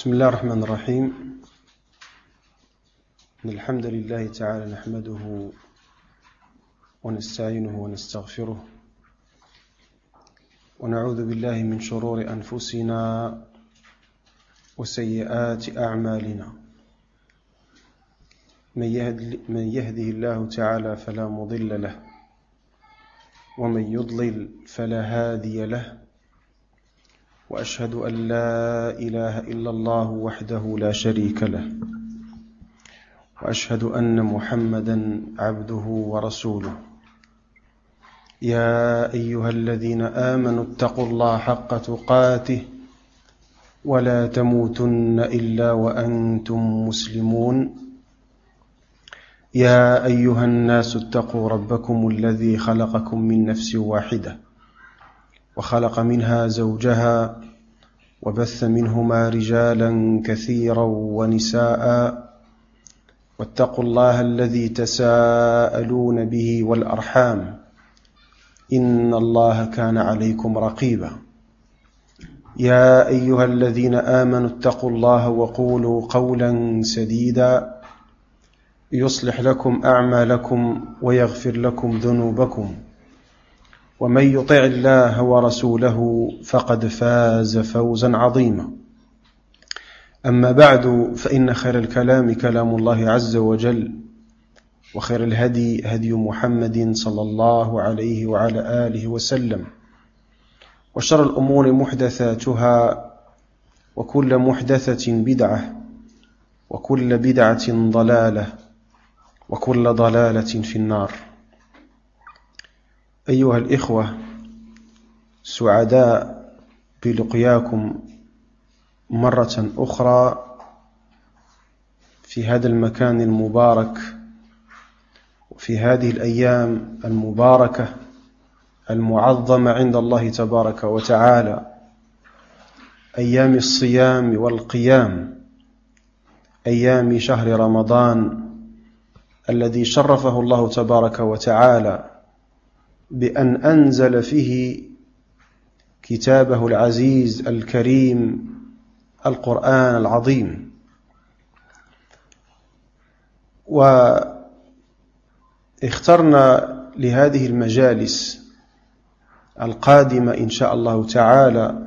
بسم الله الرحمن الرحيم. الحمد لله تعالى نحمده ونستعينه ونستغفره ونعوذ بالله من شرور أنفسنا وسيئات أعمالنا. من يهده الله تعالى فلا مضل له ومن يضلل فلا هادي له، وأشهد أن لا إله إلا الله وحده لا شريك له، وأشهد أن محمدا عبده ورسوله. يا أيها الذين آمنوا اتقوا الله حق تقاته ولا تموتن إلا وأنتم مسلمون. يا أيها الناس اتقوا ربكم الذي خلقكم من نفس واحدة وخلق منها زوجها وبث منهما رجالا كثيرا ونساء، واتقوا الله الذي تساءلون به والأرحام إن الله كان عليكم رقيبا. يا أيها الذين آمنوا اتقوا الله وقولوا قولا سديدا يصلح لكم أعمالكم ويغفر لكم ذنوبكم، ومن يطع الله ورسوله فقد فاز فوزا عظيما. أما بعد، فإن خير الكلام كلام الله عز وجل، وخير الهدي هدي محمد صلى الله عليه وعلى آله وسلم، وشر الأمور محدثاتها، وكل محدثة بدعة، وكل بدعة ضلالة، وكل ضلالة في النار. أيها الإخوة، سعداء بلقياكم مرة أخرى في هذا المكان المبارك وفي هذه الأيام المباركة المعظمة عند الله تبارك وتعالى، أيام الصيام والقيام، أيام شهر رمضان الذي شرفه الله تبارك وتعالى بأن أنزل فيه كتابه العزيز الكريم القرآن العظيم. واخترنا لهذه المجالس القادمة إن شاء الله تعالى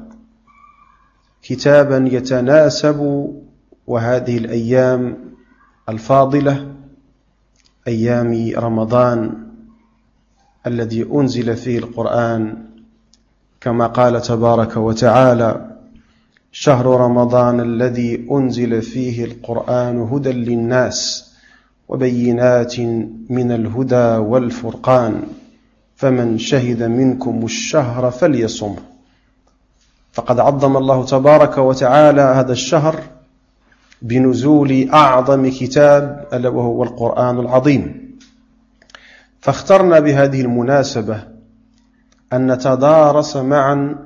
كتابا يتناسب وهذه الأيام الفاضلة، أيام رمضان الذي أنزل فيه القرآن، كما قال تبارك وتعالى: شهر رمضان الذي أنزل فيه القرآن هدى للناس وبينات من الهدى والفرقان فمن شهد منكم الشهر فليصمه. فقد عظم الله تبارك وتعالى هذا الشهر بنزول أعظم كتاب ألا وهو القرآن العظيم. فاخترنا بهذه المناسبة أن نتدارس معا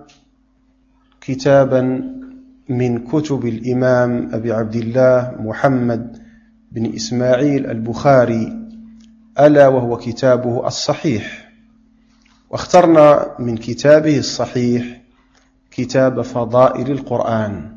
كتابا من كتب الإمام أبي عبد الله محمد بن إسماعيل البخاري، ألا وهو كتابه الصحيح. واخترنا من كتابه الصحيح كتاب فضائل القرآن،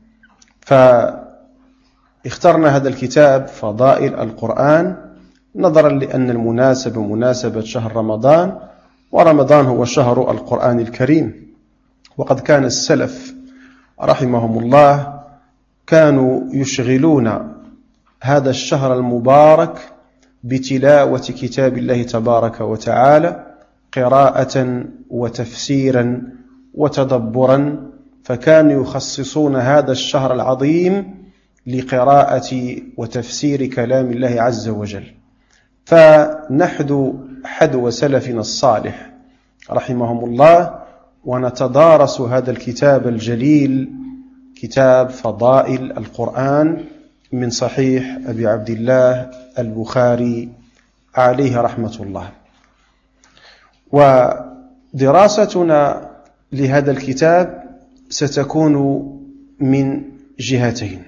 فاخترنا هذا الكتاب فضائل القرآن نظرا لأن المناسبة مناسبة شهر رمضان، ورمضان هو شهر القرآن الكريم. وقد كان السلف رحمهم الله كانوا يشغلون هذا الشهر المبارك بتلاوة كتاب الله تبارك وتعالى، قراءة وتفسيرا وتدبرا، فكانوا يخصصون هذا الشهر العظيم لقراءة وتفسير كلام الله عز وجل. فنحذو حذو سلفنا الصالح رحمهم الله ونتدارس هذا الكتاب الجليل، كتاب فضائل القرآن من صحيح أبي عبد الله البخاري عليه رحمة الله. ودراستنا لهذا الكتاب ستكون من جهتين: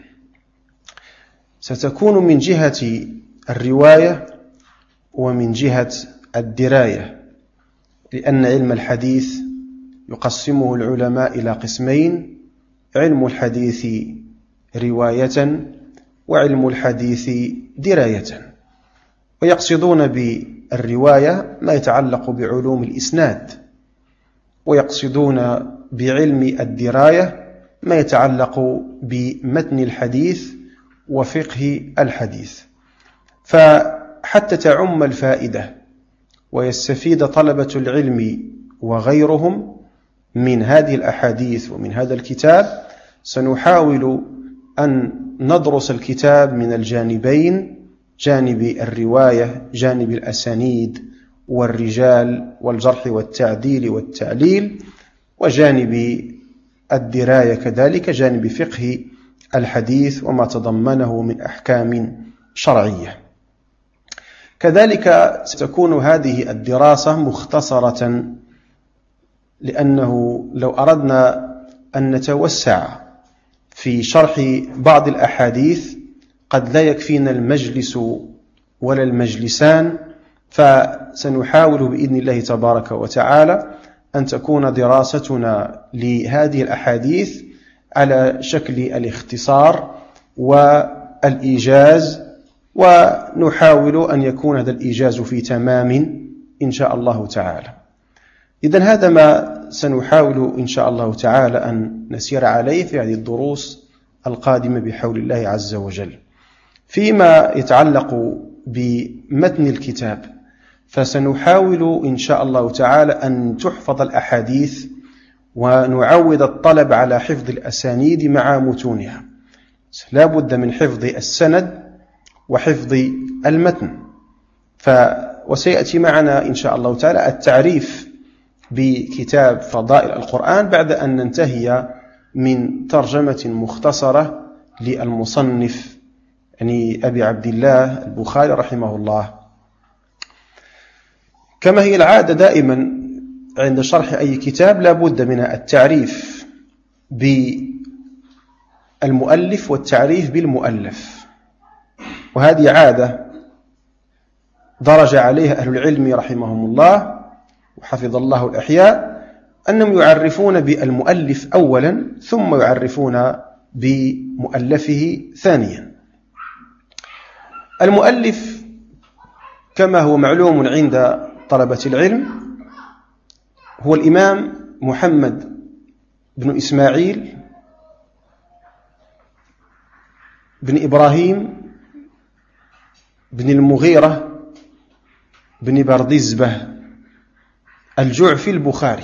ستكون من جهة الرواية ومن جهة الدراية، لأن علم الحديث يقسمه العلماء إلى قسمين: علم الحديث رواية وعلم الحديث دراية. ويقصدون بالرواية ما يتعلق بعلوم الإسناد، ويقصدون بعلم الدراية ما يتعلق بمتن الحديث وفقه الحديث. فحتى تعم الفائدة ويستفيد طلبة العلم وغيرهم من هذه الأحاديث ومن هذا الكتاب، سنحاول أن ندرس الكتاب من الجانبين: جانب الرواية، جانب الأسانيد والرجال والجرح والتعديل والتعليل، وجانب الدراية كذلك، جانب فقه الحديث وما تضمنه من أحكام شرعية. كذلك ستكون هذه الدراسة مختصرة، لأنه لو أردنا أن نتوسع في شرح بعض الأحاديث قد لا يكفينا المجلس ولا المجلسان، فسنحاول بإذن الله تبارك وتعالى أن تكون دراستنا لهذه الأحاديث على شكل الاختصار والإيجاز، ونحاول أن يكون هذا الإيجاز في تمام إن شاء الله تعالى. إذن هذا ما سنحاول إن شاء الله تعالى أن نسير عليه في هذه الدروس القادمة بحول الله عز وجل. فيما يتعلق بمتن الكتاب، فسنحاول إن شاء الله تعالى أن تحفظ الأحاديث ونعود الطلب على حفظ الأسانيد مع متونها. لا بد من حفظ السند وحفظ المتن. وسيأتي معنا إن شاء الله تعالى التعريف بكتاب فضائل القرآن بعد أن ننتهي من ترجمة مختصرة للمصنف يعني أبي عبد الله البخاري رحمه الله. كما هي العادة دائما عند شرح أي كتاب لا بد من التعريف بالمؤلف والتعريف بالمؤلف، وهذه عادة درج عليها أهل العلم رحمهم الله وحفظ الله الأحياء، أنهم يعرفون بالمؤلف أولا ثم يعرفون بمؤلفه ثانيا. المؤلف كما هو معلوم عند طلبة العلم هو الإمام محمد بن إسماعيل بن إبراهيم بن المغيرة بن بردزبة الجعفي البخاري.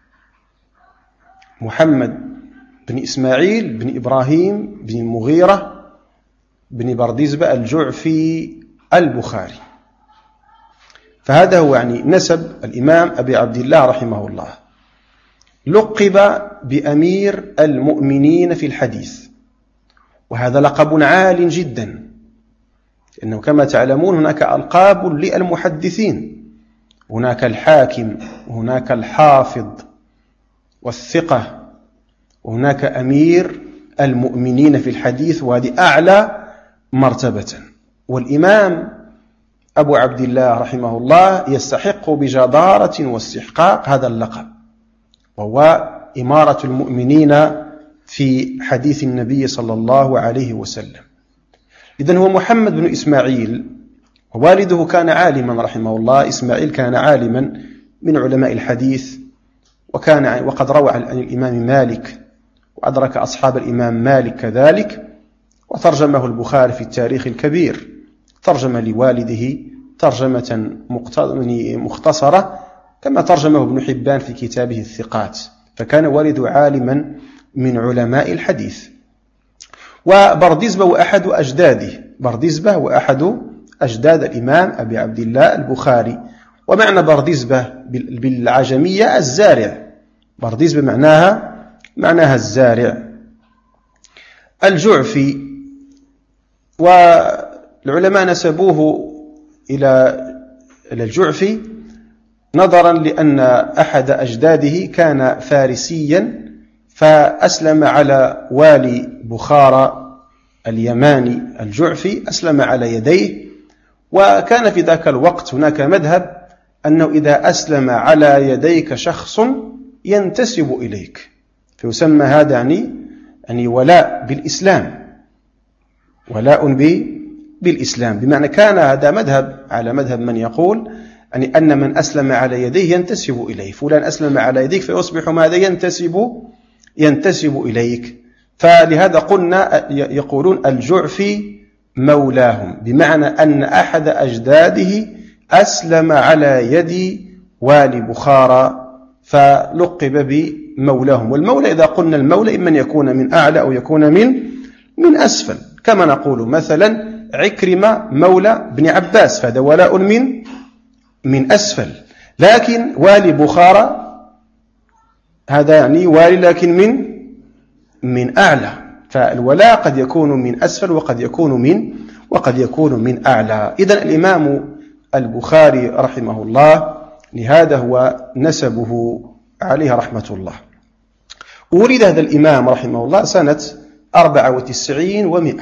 محمد بن إسماعيل بن إبراهيم بن المغيرة بن بردزبة الجعفي البخاري. فهذا هو يعني نسب الإمام أبي عبد الله رحمه الله. لقب بأمير المؤمنين في الحديث، وهذا لقب عال جدا، لأنه كما تعلمون هناك ألقاب للمحدثين، هناك الحاكم وهناك الحافظ والثقة، وهناك أمير المؤمنين في الحديث، وهذه أعلى مرتبة. والإمام أبو عبد الله رحمه الله يستحق بجدارة واستحقاق هذا اللقب، وهو إمارة المؤمنين في حديث النبي صلى الله عليه وسلم. إذن هو محمد بن إسماعيل، ووالده كان عالما رحمه الله. إسماعيل كان عالما من علماء الحديث، وقد روى عن الإمام مالك، وأدرك أصحاب الإمام مالك كذلك، وترجمه البخاري في التاريخ الكبير، ترجم لوالده ترجمة مختصرة كما ترجمه ابن حبان في كتابه الثقات. فكان والده عالما من علماء الحديث. وبردزبة وأحد أجداده، بردزبة وأحد أجداد الإمام أبي عبد الله البخاري. ومعنى بردزبة بالعجمية الزارع، بردزبة معناها الزارع. الجعفي، والعلماء نسبوه إلى الجعفي نظرا لأن أحد أجداده كان فارسيا، فأسلم على والي بخارى اليماني الجعفي، أسلم على يديه. وكان في ذاك الوقت هناك مذهب أنه إذا أسلم على يديك شخص ينتسب إليك فيسمى هذا يعني ولاء بالإسلام. ولاء بالإسلام، بمعنى كان هذا مذهب على مذهب من يقول أن من أسلم على يديه ينتسب إليه، فلان أسلم على يديك فيصبح ماذا؟ ينتسب إليك. فلهذا قلنا يقولون الجعفي مولاهم، بمعنى أن أحد أجداده أسلم على يد والي بخارى فلقب بمولاهم. والمولى إذا قلنا المولى إما أن يكون من أعلى أو يكون من أسفل، كما نقول مثلا عكرمة مولى بن عباس، فهذا ولاء من أسفل. لكن والي بخارى هذا يعني والي لكن من أعلى، فالولاء قد يكون من أسفل وقد يكون من أعلى. إذن الإمام البخاري رحمه الله لهذا هو نسبه عليه رحمة الله. ولد هذا الإمام رحمه الله سنة 94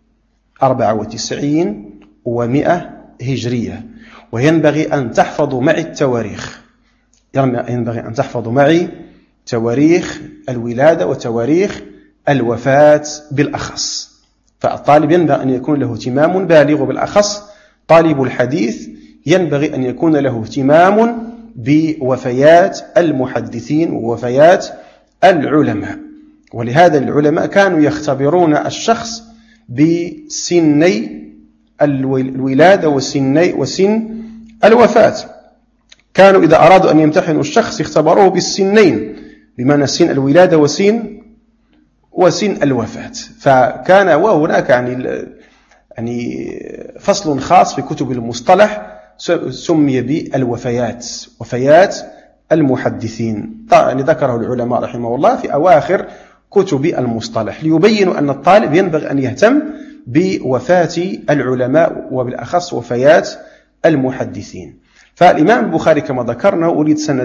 و100 هجرية. وينبغي أن تحفظوا معي التواريخ، ينبغي أن تحفظوا معي تواريخ الولادة وتواريخ الوفاة بالأخص. فالطالب ينبغي أن يكون له اهتمام بالغ، بالأخص طالب الحديث ينبغي أن يكون له اهتمام بوفيات المحدثين ووفيات العلماء. ولهذا العلماء كانوا يختبرون الشخص بسني الولادة وسن الوفاة. كانوا إذا أرادوا أن يمتحنوا الشخص اختبروه بالسنين، بمعنى سن الولادة وسن الوفاة. فكان وهناك يعني فصل خاص في كتب المصطلح سمي بالوفيات، وفيات المحدثين، يعني ذكره العلماء رحمه الله في أواخر كتب المصطلح، ليبينوا أن الطالب ينبغي أن يهتم بوفاة العلماء وبالأخص وفيات المحدثين. فالإمام البخاري كما ذكرنا ولد سنة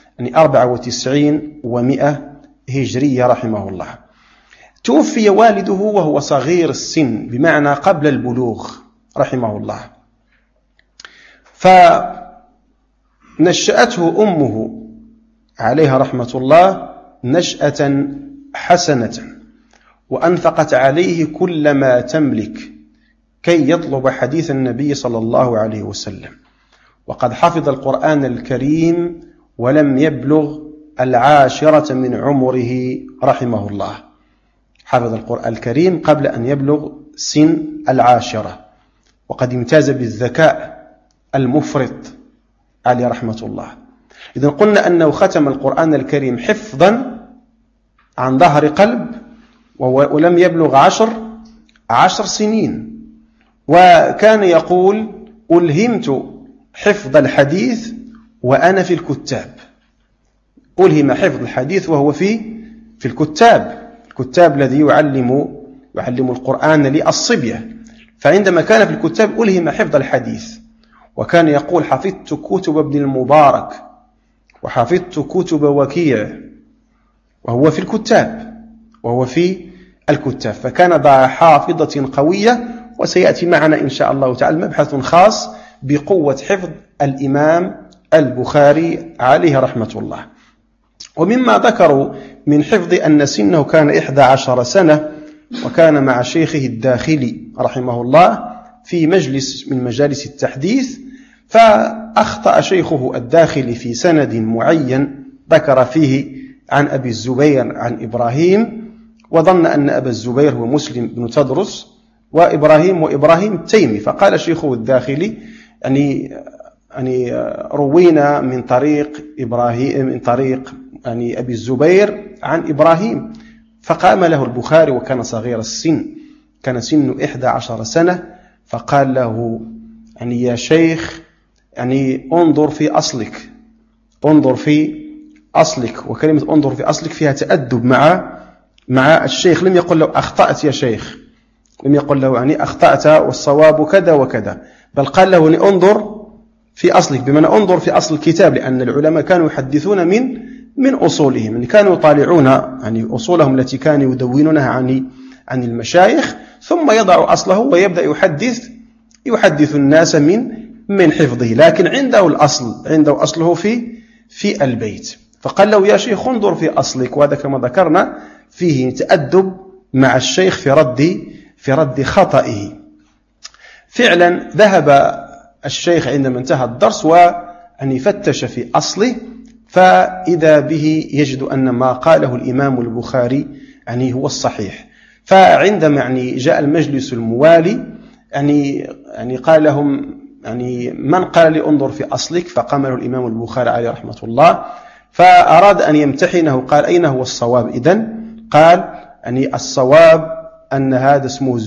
94 و100 هجرية رحمه الله. توفي والده وهو صغير السن، بمعنى قبل البلوغ رحمه الله. فنشأته أمه عليها رحمة الله نشأة حسنة، وأنفقت عليه كل ما تملك كي يطلب حديث النبي صلى الله عليه وسلم. وقد حفظ القرآن الكريم ولم يبلغ 10 من عمره رحمه الله. حفظ القرآن الكريم قبل أن يبلغ سن 10، وقد امتاز بالذكاء المفرط عليه رحمة الله. إذن قلنا أنه ختم القرآن الكريم حفظا عن ظهر قلب، ولم يبلغ 10 سنين. وكان يقول: ألهمت حفظ الحديث وأنا في الكتاب. ألهم حفظ الحديث وهو في الكتاب الذي يعلم القرآن للصبية. فعندما كان في الكتاب ألهم حفظ الحديث، وكان يقول: حفظت كتب ابن المبارك وحفظت كتب وكيع، وهو في الكتاب. فكان ذا حافظة قوية. وسيأتي معنا إن شاء الله تعالى مبحث خاص بقوة حفظ الإمام البخاري عليه رحمة الله. ومما ذكروا من حفظ أن سنه كان 11 سنة، وكان مع شيخه الداخلي رحمه الله في مجلس من مجالس التحديث، فأخطأ شيخه الداخلي في سند معين ذكر فيه عن أبي الزبير عن إبراهيم، وظن أن أبا الزبير هو مسلم بن تدرس، وإبراهيم التيمي. فقال شيخه الداخلي: يعني روينا من طريق إبراهيم، من طريق يعني أبي الزبير عن إبراهيم. فقام له البخاري وكان صغير السن، كان سنه 11 سنة، فقال له: يعني يا شيخ، يعني انظر في أصلك. وكلمة انظر في أصلك فيها تأدب مع الشيخ. لم يقل له: أخطأت يا شيخ، لم يقل له يعني أخطأت والصواب كذا وكذا، بل قال له: انظر في أصلك، بمعنى انظر في أصل الكتاب. لأن العلماء كانوا يحدثون من أصولهم، يعني كانوا يطالعون يعني أصولهم التي كانوا يدونونها عن المشايخ، ثم يضع أصله ويبدأ يحدث الناس من حفظه. لكن عنده أصله في البيت. فقال له: يا شيخ انظر في أصلك. وهذا كما ذكرنا فيه تأدب مع الشيخ في رد خطئه. فعلا ذهب الشيخ عندما انتهى الدرس وأن فتش في أصله، فإذا به يجد أن ما قاله الإمام البخاري يعني هو الصحيح. فعندما يعني جاء المجلس الموالي يعني قال لهم يعني من قال لي انظر في أصلك؟ فقام له الإمام البخاري عليه رحمة الله، فأراد أن يمتحنه، قال أين هو الصواب إذن؟ قال يعني الصواب أن هذا اسمه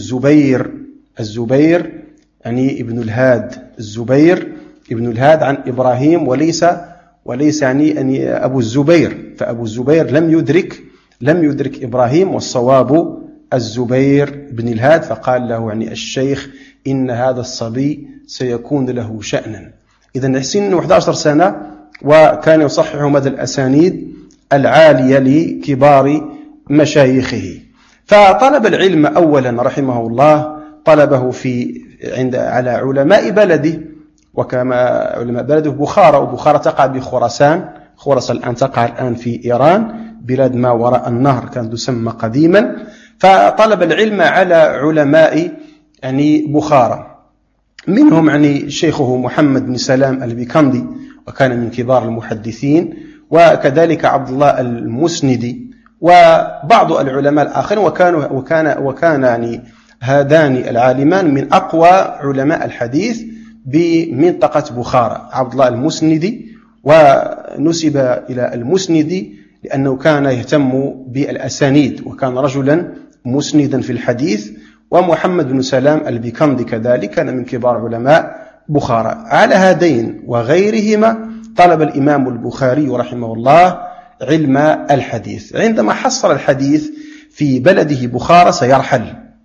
الزبير يعني ابن الهاد، الزبير ابن الهاد عن إبراهيم، وليس يعني أبو الزبير، فأبو الزبير لم يدرك إبراهيم، والصواب الزبير بن الهاد. فقال له يعني الشيخ إن هذا الصبي سيكون له شأنا. إذن سنه 11 سنة وكان يصحح مدى الأسانيد العالية لكبار مشايخه. فطلب العلم أولا رحمه الله طلبه على علماء بلده، وكما علماء بلده بخارى، وبخارى تقع بخراسان، خراسان تقع الآن في إيران، بلاد ما وراء النهر كانت تسمى قديما. فطلب العلم على علماء يعني بخارى، منهم يعني شيخه محمد بن سلام البيكندي، وكان من كبار المحدثين، وكذلك عبد الله المسندي، وبعض العلماء الآخرين. وكان يعني هذان العالمان من أقوى علماء الحديث بمنطقة بخارى، عبد الله المسندي، ونسب إلى المسندي لأنه كان يهتم بالأسانيد وكان رجلا مسندا في الحديث، ومحمد بن سلام البيكندي كذلك كان من كبار علماء بخارى. على هذين وغيرهما طلب الإمام البخاري رحمه الله علم الحديث. عندما حصل الحديث في بلده بخارى سيرحل،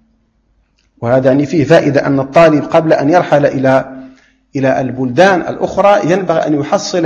وهذا يعني فيه فائدة أن الطالب قبل أن يرحل إلى البلدان الأخرى ينبغي أن يحصل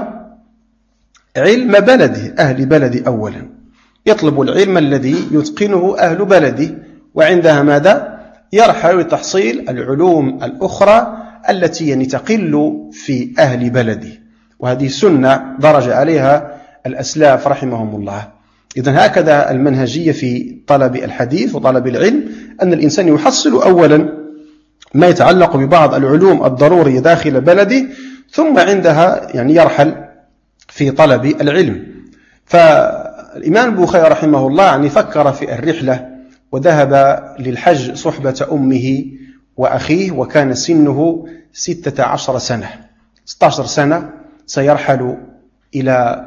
علم بلده، أهل بلده أولا، يطلب العلم الذي يتقنه أهل بلده، وعندها ماذا؟ يرحل لتحصيل العلوم الأخرى التي يعني تقل في أهل بلده. وهذه سنة درج عليها الأسلاف رحمهم الله. إذن هكذا المنهجية في طلب الحديث وطلب العلم، أن الإنسان يحصل أولا ما يتعلق ببعض العلوم الضرورية داخل بلده، ثم عندها يعني يرحل في طلب العلم. فالإمام البخاري رحمه الله يعني فكر في الرحلة، وذهب للحج صحبة أمه وأخيه، وكان سنه 16 سنة. 16 سنة سيرحل إلى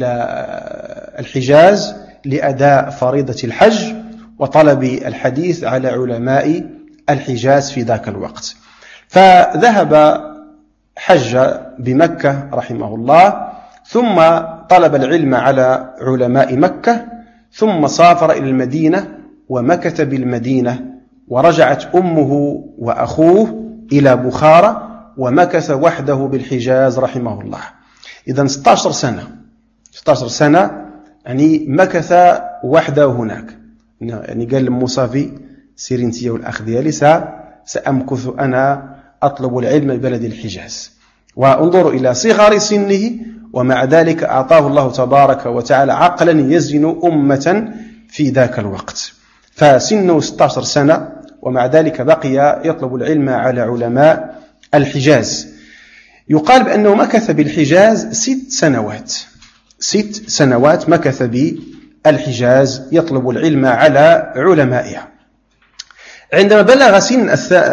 الحجاز لأداء فريضة الحج وطلب الحديث على علماء الحجاز في ذاك الوقت. فذهب حج بمكة رحمه الله، ثم طلب العلم على علماء مكة، ثم سافر إلى المدينة ومكث بالمدينة، ورجعت أمه وأخوه إلى بخارى ومكث وحده بالحجاز رحمه الله. إذن 16 سنة يعني مكث وحده هناك. يعني قال لمصافي سير انت والأخ ديالي سأمكث أنا أطلب العلم ببلد الحجاز. وانظروا إلى صغر سنه، ومع ذلك أعطاه الله تبارك وتعالى عقلا يزن أمة في ذاك الوقت. فسنه 16 سنة، ومع ذلك بقي يطلب العلم على علماء الحجاز. يقال بأنه مكث بالحجاز 6 سنوات مكث بالحجاز يطلب العلم على علمائها. عندما بلغ سن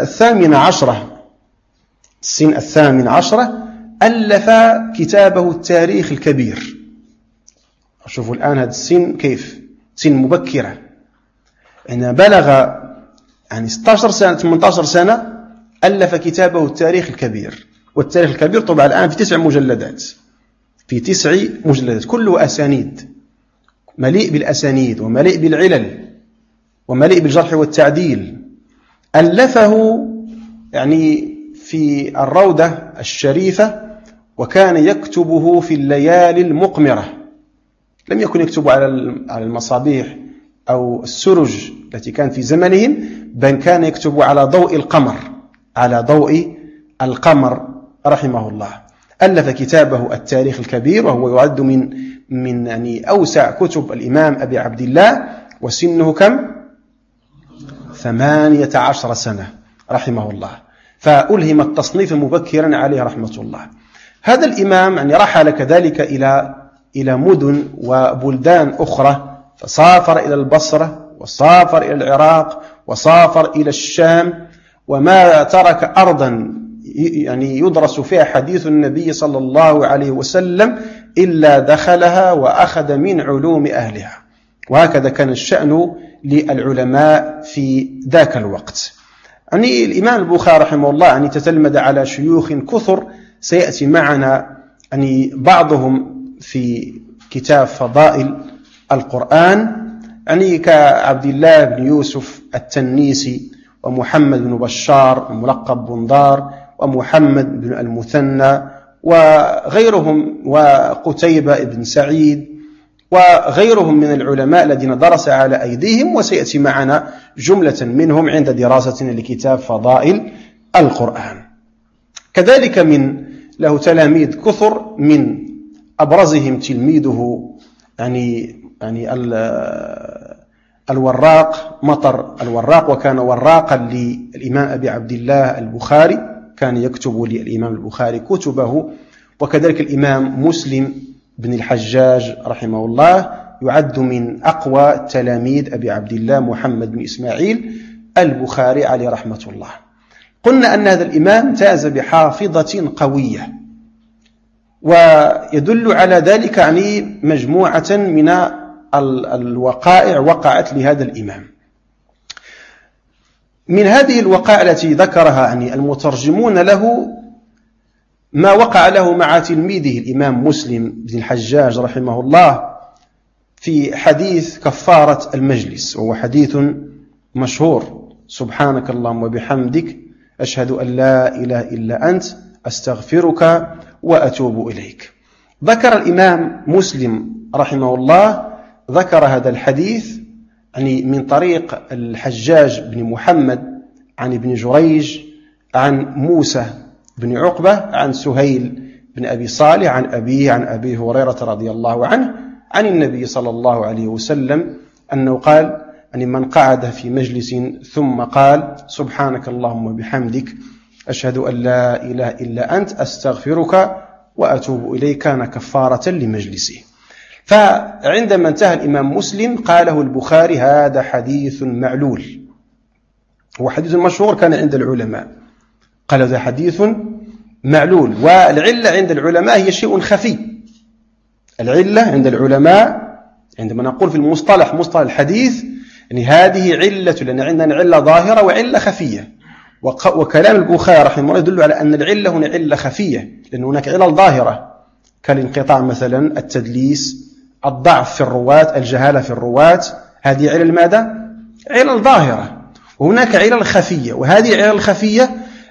18 ألف كتابه التاريخ الكبير. شوفوا الآن هذا السن كيف سن مبكرة. عندما بلغ يعني 16 سنة 18 سنة ألف كتابه التاريخ الكبير. والتاريخ الكبير طبع الآن في 9 مجلدات، كله أسانيد، مليء بالأسانيد ومليء بالعلل ومليء بالجرح والتعديل. ألفه يعني في الروضة الشريفة، وكان يكتبه في الليالي المقمرة. لم يكن يكتب على المصابيح أو السرج التي كان في زمنهم، بل كان يكتب على ضوء القمر رحمه الله. ألف كتابه التاريخ الكبير، وهو يعد من يعني أوسع كتب الإمام أبي عبد الله، وسنه كم؟ 18 سنة رحمه الله، فألهم التصنيف مبكرا عليه رحمة الله. هذا الإمام يعني رحل كذلك إلى مدن وبلدان أخرى، فسافر إلى البصرة وسافر إلى العراق وسافر إلى الشام، وما ترك أرضا يعني يدرس فيها حديث النبي صلى الله عليه وسلم إلا دخلها وأخذ من علوم أهلها. وهكذا كان الشأن للعلماء في ذاك الوقت. يعني الإمام البخاري رحمه الله يعني تتلمذ على شيوخ كثر سيأتي معنا يعني بعضهم في كتاب فضائل القرآن، يعني كعبد الله بن يوسف التنيسي ومحمد بن بشار الملقب بندار ومحمد بن المثنى وغيرهم، وقتيبة بن سعيد وغيرهم من العلماء الذين درس على أيديهم، وسيأتي معنا جملة منهم عند دراستنا لكتاب فضائل القرآن. كذلك من له تلاميذ كثر، من أبرزهم تلميذه يعني الوراق مطر الوراق، وكان وراقا للإمام أبي عبد الله البخاري، كان يكتب للإمام البخاري كتبه. وكذلك الإمام مسلم بن الحجاج رحمه الله يعد من أقوى تلاميذ أبي عبد الله محمد بن إسماعيل البخاري عليه رحمة الله. قلنا أن هذا الإمام امتاز بحافظة قوية، ويدل على ذلك يعني مجموعة من الوقائع وقعت لهذا الإمام. من هذه الوقائع التي ذكرها يعني المترجمون له ما وقع له مع تلميذه الإمام مسلم بن الحجاج رحمه الله في حديث كفارة المجلس، وهو حديث مشهور: سبحانك اللهم وبحمدك أشهد أن لا إله إلا أنت أستغفرك وأتوب إليك. ذكر الإمام مسلم رحمه الله ذكر هذا الحديث يعني من طريق الحجاج بن محمد عن ابن جريج عن موسى بن عقبة عن سهيل بن أبي صالح عن أبيه عن أبي هريرة رضي الله عنه عن النبي صلى الله عليه وسلم أنه قال: يعني من قعد في مجلس ثم قال سبحانك اللهم وبحمدك أشهد أن لا إله إلا أنت أستغفرك وأتوب إليك كان كفارة لمجلسه. فعندما انتهى الإمام مسلم قاله البخاري: هذا حديث معلول. هو حديث مشهور كان عند العلماء، قال هذا حديث معلول. والعلة عند العلماء هي شيء خفي. العلة عند العلماء عندما نقول في المصطلح مصطلح الحديث يعني هذه علة، لأن عندنا علة ظاهرة وعلة خفية. وكلام البخاري رحمه الله يدل على أن العلة هنا علة خفية، لأن هناك علل ظاهرة كالانقطاع مثلا، التدليس، الضعف في الرواة، الجهالة في الرواة، هذه علل ماذا؟ علل ظاهرة. وهناك علل خفية، وهذه العلل الخفية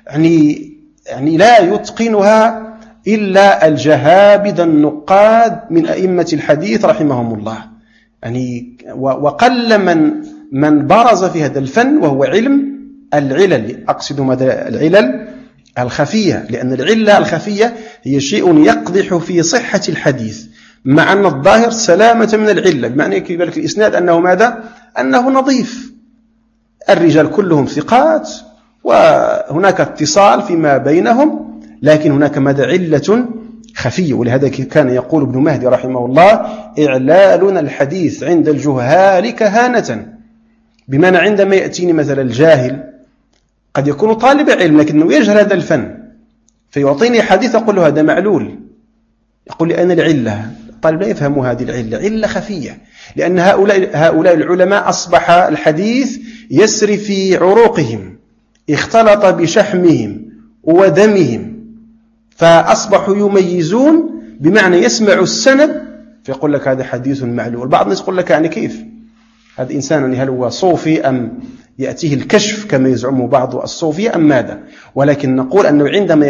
يعني لا يتقنها إلا الجهابذة النقاد من أئمة الحديث رحمهم الله. يعني وقل من برز في هذا الفن وهو علم العلل. أقصد ماذا؟ العلل الخفية، لأن العلة الخفية هي شيء يقدح في صحة الحديث، مع أن الظاهر سلامة من العلة، بمعنى يكفي لك الإسناد أنه ماذا؟ أنه نظيف، الرجال كلهم ثقات وهناك اتصال فيما بينهم، لكن هناك ماذا؟ علة خفية. ولهذا كان يقول ابن مهدي رحمه الله: إعلالنا الحديث عند الجهال كهانة، بمعنى عندما يأتيني مثلا الجاهل قد يكون طالب علم لكنه يجهل هذا الفن فيعطيني حديث أقول له هذا معلول، يقول لي أين العلة؟ الطالب لا يفهم هذه العلة، علة خفية، لأن هؤلاء العلماء أصبح الحديث يسري في عروقهم، اختلط بشحمهم ودمهم، فأصبحوا يميزون، بمعنى يسمع السند فيقول لك هذا حديث معلول. بعض الناس يقول لك يعني كيف هذا إنسان، هل هو صوفي أم يأتيه الكشف كما يزعم بعض الصوفية أم ماذا؟ ولكن نقول أنه عندما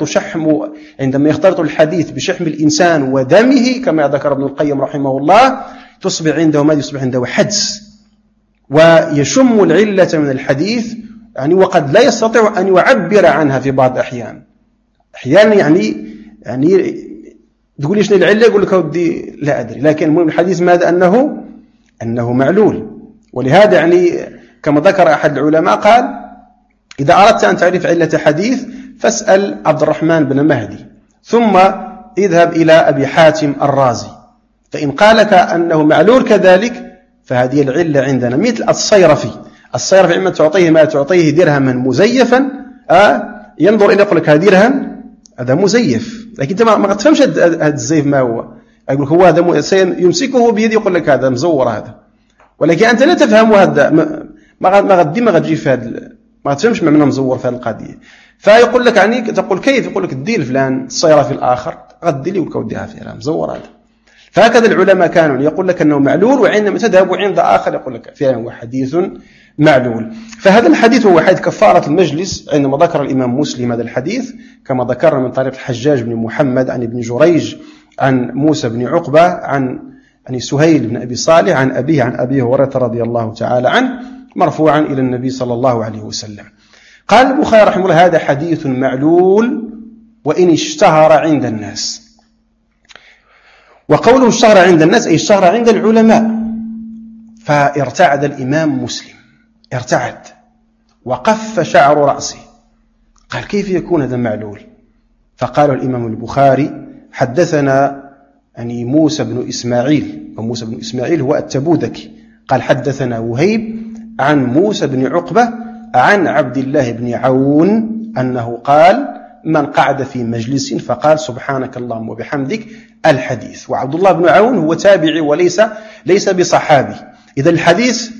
يختلط الحديث بشحم الإنسان ودمه كما ذكر ابن القيم رحمه الله، تصبح عنده حدس، ويشم العلة من الحديث يعني، وقد لا يستطيع أن يعبر عنها في بعض الأحيان. أحيانا يعني تقول لي شنو العلة؟ يقول لك ودي لا أدري، لكن المهم الحديث ماذا؟ أنه معلول. ولهذا كما ذكر أحد العلماء قال: إذا أردت أن تعرف علة حديث فاسأل عبد الرحمن بن مهدي، ثم اذهب إلى أبي حاتم الرازي، فإن قال لك أنه معلول كذلك فهذه العلة عندنا. مثل الصيرفي عندما تعطيه ما تعطيه درهما مزيفا ينظر إلى يقول لك هذا درهم، هذا مزيف، لكن أنت ما تفهمش هذا الزيف ما هو، يقول لك هو هذا يمسكه بيده يقول لك هذا مزور هذا، ولكن أنت لا تفهم هذا، ما غتجي في هذا، ما تفهمش معنى مزور في هذه القضية. فيقول لك يعني تقول كيف؟ يقول لك الديل فلان الصيرفي الآخر غدي لي وكوديها فيها مزور هذا. فهكذا العلماء كانوا يقول لك أنه معلول، وعندما تذهب عند آخر يقول لك فعلا هو حديث معلول. فهذا الحديث هو حديث كفارة المجلس. عندما ذكر الإمام مسلم هذا الحديث كما ذكرنا من طريق الحجاج بن محمد عن ابن جريج عن موسى بن عقبة عن سهيل بن أبي صالح عن أبيه عن أبي هريرة رضي الله تعالى عنه مرفوعا إلى النبي صلى الله عليه وسلم. قال البخاري رحمه الله: هذا حديث معلول وإن اشتهر عند الناس. وقوله اشتهر عند الناس أي اشتهر عند العلماء. فارتعد الإمام مسلم، ارتعد وقف شعر رأسه، قال: كيف يكون هذا معلول؟ فقال الإمام البخاري: حدثنا موسى بن إسماعيل، وموسى بن إسماعيل هو التبوذكي، قال: حدثنا وهيب عن موسى بن عقبة عن عبد الله بن عون أنه قال: من قعد في مجلس فقال سبحانك اللهم وبحمدك الحديث. وعبد الله بن عون هو تابعي وليس بصحابي. إذا الحديث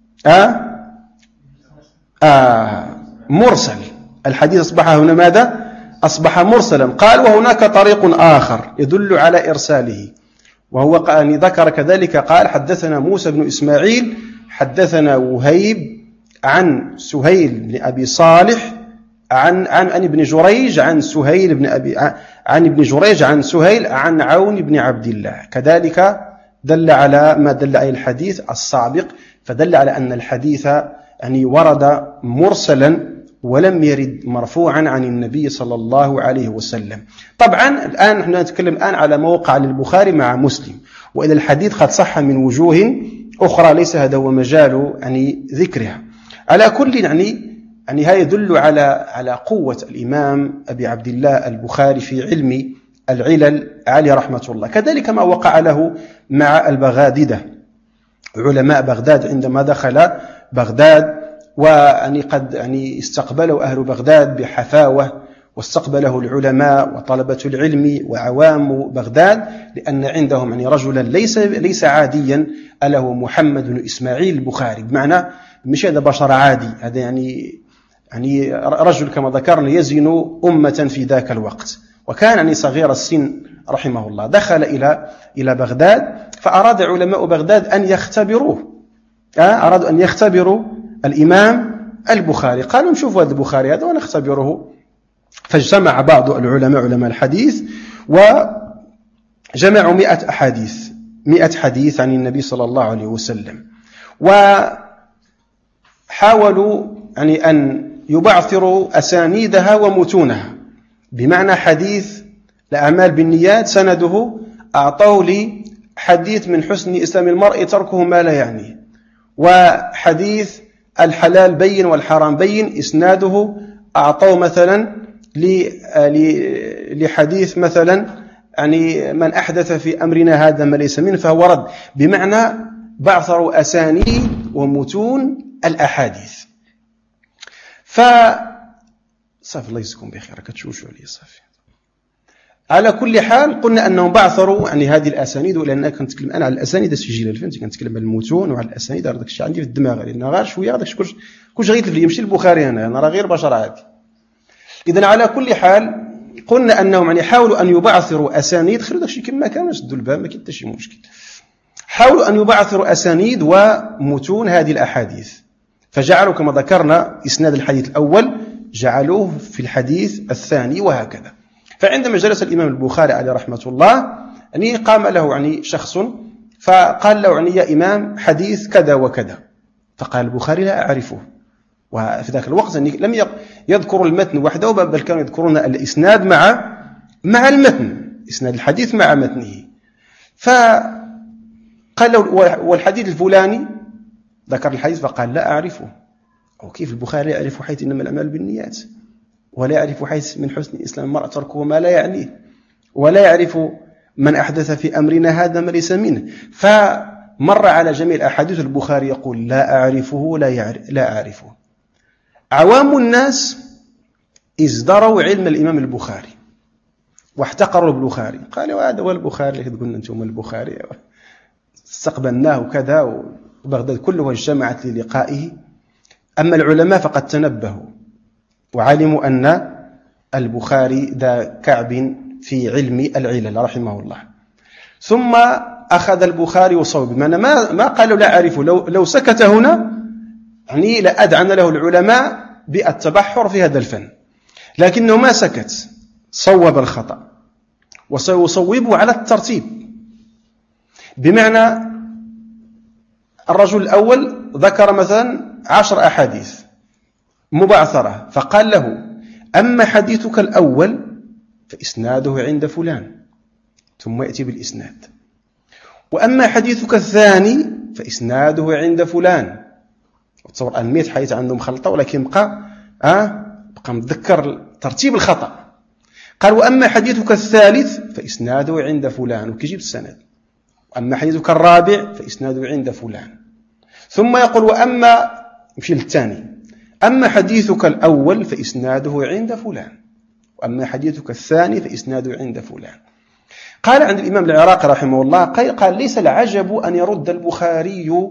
مرسل، الحديث أصبح هنا ماذا؟ أصبح مرسلا. قال: وهناك طريق آخر يدل على إرساله، وهو ذكر كذلك قال: حدثنا موسى بن إسماعيل حدثنا وهيب عن سهيل بن أبي صالح عن ابن جريج عن سهيل بن أبي عن ابن جريج عن سهيل عن عون بن عبد الله. كذلك دل على ما دل عليه الحديث السابق، فدل على أن الحديث ورد مرسلا ولم يرد مرفوعا عن النبي صلى الله عليه وسلم. طبعا الآن نحن نتكلم على موقع للبخاري مع مسلم، وإذا الحديث قد صح من وجوه أخرى ليس هذا هو مجال ذكرها. على كل هذا يدل على قوة الإمام أبي عبد الله البخاري في علم العلل عليه رحمة الله. كذلك ما وقع له مع البغاددة، علماء بغداد عندما دخل بغداد قد استقبله أهل بغداد بحفاوة، واستقبله العلماء وطلبة العلم وعوام بغداد، لأن عندهم رجلا ليس عاديا، ألا هو محمد بن إسماعيل البخاري، بمعنى مش هذا بشر عادي، هذا رجل كما ذكرنا يزن أمة في ذاك الوقت، وكان صغير السن رحمه الله. دخل إلى بغداد، فأراد علماء بغداد أن يختبروه، أرادوا أن يختبروا الإمام البخاري، قالوا نشوفوا هذا البخاري هذا ونختبره. فاجتمع بعض العلماء علماء الحديث وجمعوا 100 حديث عن النبي صلى الله عليه وسلم، وحاولوا أن يبعثروا أسانيدها ومتونها، بمعنى حديث الأعمال بالنيات سنده أعطوا لي حديث من حسن إسلام المرء تركه ما لا يعنيه، وحديث الحلال بين والحرام بين إسناده أعطوا مثلا لحديث مثلا من أحدث في أمرنا هذا ما ليس منه فهو رد، بمعنى بعثروا أسانيد ومتون الأحاديث. صافي الله يجزيكم بخير، كتشوشوا علي صافي. على كل حال قلنا أنهم بعثروا هذه الأسانيد، ولأن كنتكلم أنا على الأسانيد السجيلة، فهمتي، كنتكلم على المتون وعلى الأسانيد، داك الشيء عندي في الدماغ، لأن غير شوية داك كلشي غير يمشي البخاري أنا راه غير بشر عادي. إذن على كل حال قلنا أنهم حاولوا أن يبعثروا أسانيد، خلوا داك الشيء كما كان وسدوا الباب، ما كاين حتى شي مشكل. حاولوا أن يبعثروا أسانيد ومتون هذه الأحاديث، فجعلوا كما ذكرنا إسناد الحديث الأول جعلوه في الحديث الثاني، وهكذا. فعندما جلس الإمام البخاري عليه رحمة الله قام له شخص فقال له يا إمام حديث كذا وكذا، فقال البخاري لا أعرفه. وفي ذاك الوقت لم يذكروا المتن وحده، بل كانوا يذكرون الإسناد مع المتن، إسناد الحديث مع متنه. فقال له والحديث الفلاني ذكر الحديث فقال لا أعرفه. أو كيف البخاري يعرف حيث إنما الأعمال بالنيات، ولا يعرف حيث من حسن إسلام المرء تركه ما لا يعنيه، ولا يعرف من أحدث في أمرنا هذا ما ليس منه. فمر على جميع الأحاديث البخاري يقول لا أعرفه لا أعرفه. عوام الناس ازدروا علم الإمام البخاري واحتقروا البخاري، قالوا هذا هو البخاري اللي تقولنا أنتم البخاري، استقبلناه كذا، وبغداد كلها اجتمعت للقائه. أما العلماء فقد تنبهوا وعلموا أن البخاري ذا كعب في علم العلل رحمه الله. ثم أخذ البخاري وصوب، بمعنى ما قالوا لا أعرفه. لو سكت هنا يعني لأدعن له العلماء بالتبحر في هذا الفن، لكنه ما سكت، صوب الخطأ وسيصوبه على الترتيب. بمعنى الرجل الأول ذكر مثلا 10 أحاديث مبعثرة، فقال له أما حديثك الأول فإسناده عند فلان، ثم يأتي بالإسناد. وأما حديثك الثاني فإسناده عند فلان. تصور أن 100 حديث عندهم خلطة، ولكن بقى متذكر ترتيب الخطأ. قال وأما حديثك الثالث فإسناده عند فلان، وكيجيب السند. وأما حديثك الرابع فإسناده عند فلان. ثم يقول وأما مشي للثاني، أما حديثك الأول فإسناده عند فلان، وأما حديثك الثاني فإسناده عند فلان. قال عند الإمام العراقي رحمه الله، قال ليس العجب أن يرد البخاري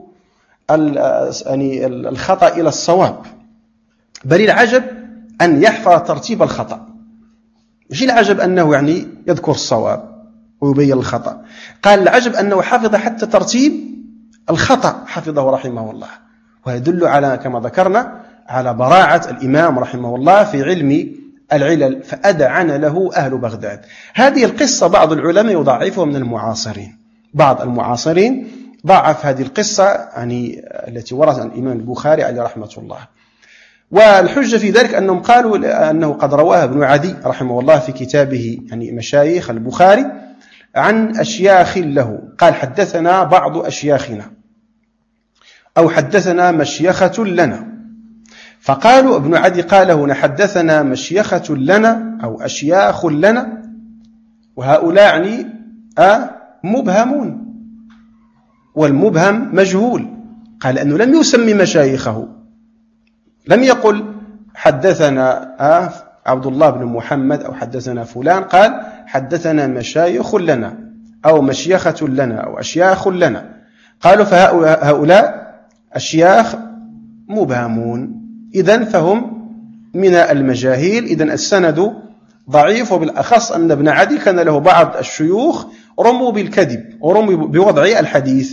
الخطأ إلى الصواب، بل العجب أن يحفظ ترتيب الخطأ. مش العجب أنه يعني يذكر الصواب ويبين الخطأ، قال العجب أنه حفظ حتى ترتيب الخطأ، حفظه رحمه الله. ويدل على كما ذكرنا على براعة الإمام رحمه الله في علم العلل، فأدعن له أهل بغداد. هذه القصة بعض العلماء يضعفها من المعاصرين، بعض المعاصرين ضعف هذه القصة يعني التي ورثت عن الإمام البخاري عليه رحمة الله. والحجة في ذلك أنهم قالوا أنه قد رواها ابن عدي رحمه الله في كتابه يعني مشايخ البخاري عن أشياخ له، قال حدثنا بعض أشياخنا أو حدثنا مشيخة لنا. فقالوا ابن عدي قال هنا حدثنا مشيخة لنا أو أشياخ لنا، وهؤلاء يعني مبهمون، والمبهم مجهول. قال أنه لم يسمي مشايخه، لم يقل حدثنا عبد الله بن محمد أو حدثنا فلان، قال حدثنا مشايخ لنا أو مشيخة لنا أو أشياخ لنا. قالوا فهؤلاء أشياخ مبهمون، إذن فهم من المجاهيل، إذن السند ضعيف. وبالأخص أن ابن عدي كان له بعض الشيوخ رموا بالكذب ورموا بوضع الحديث.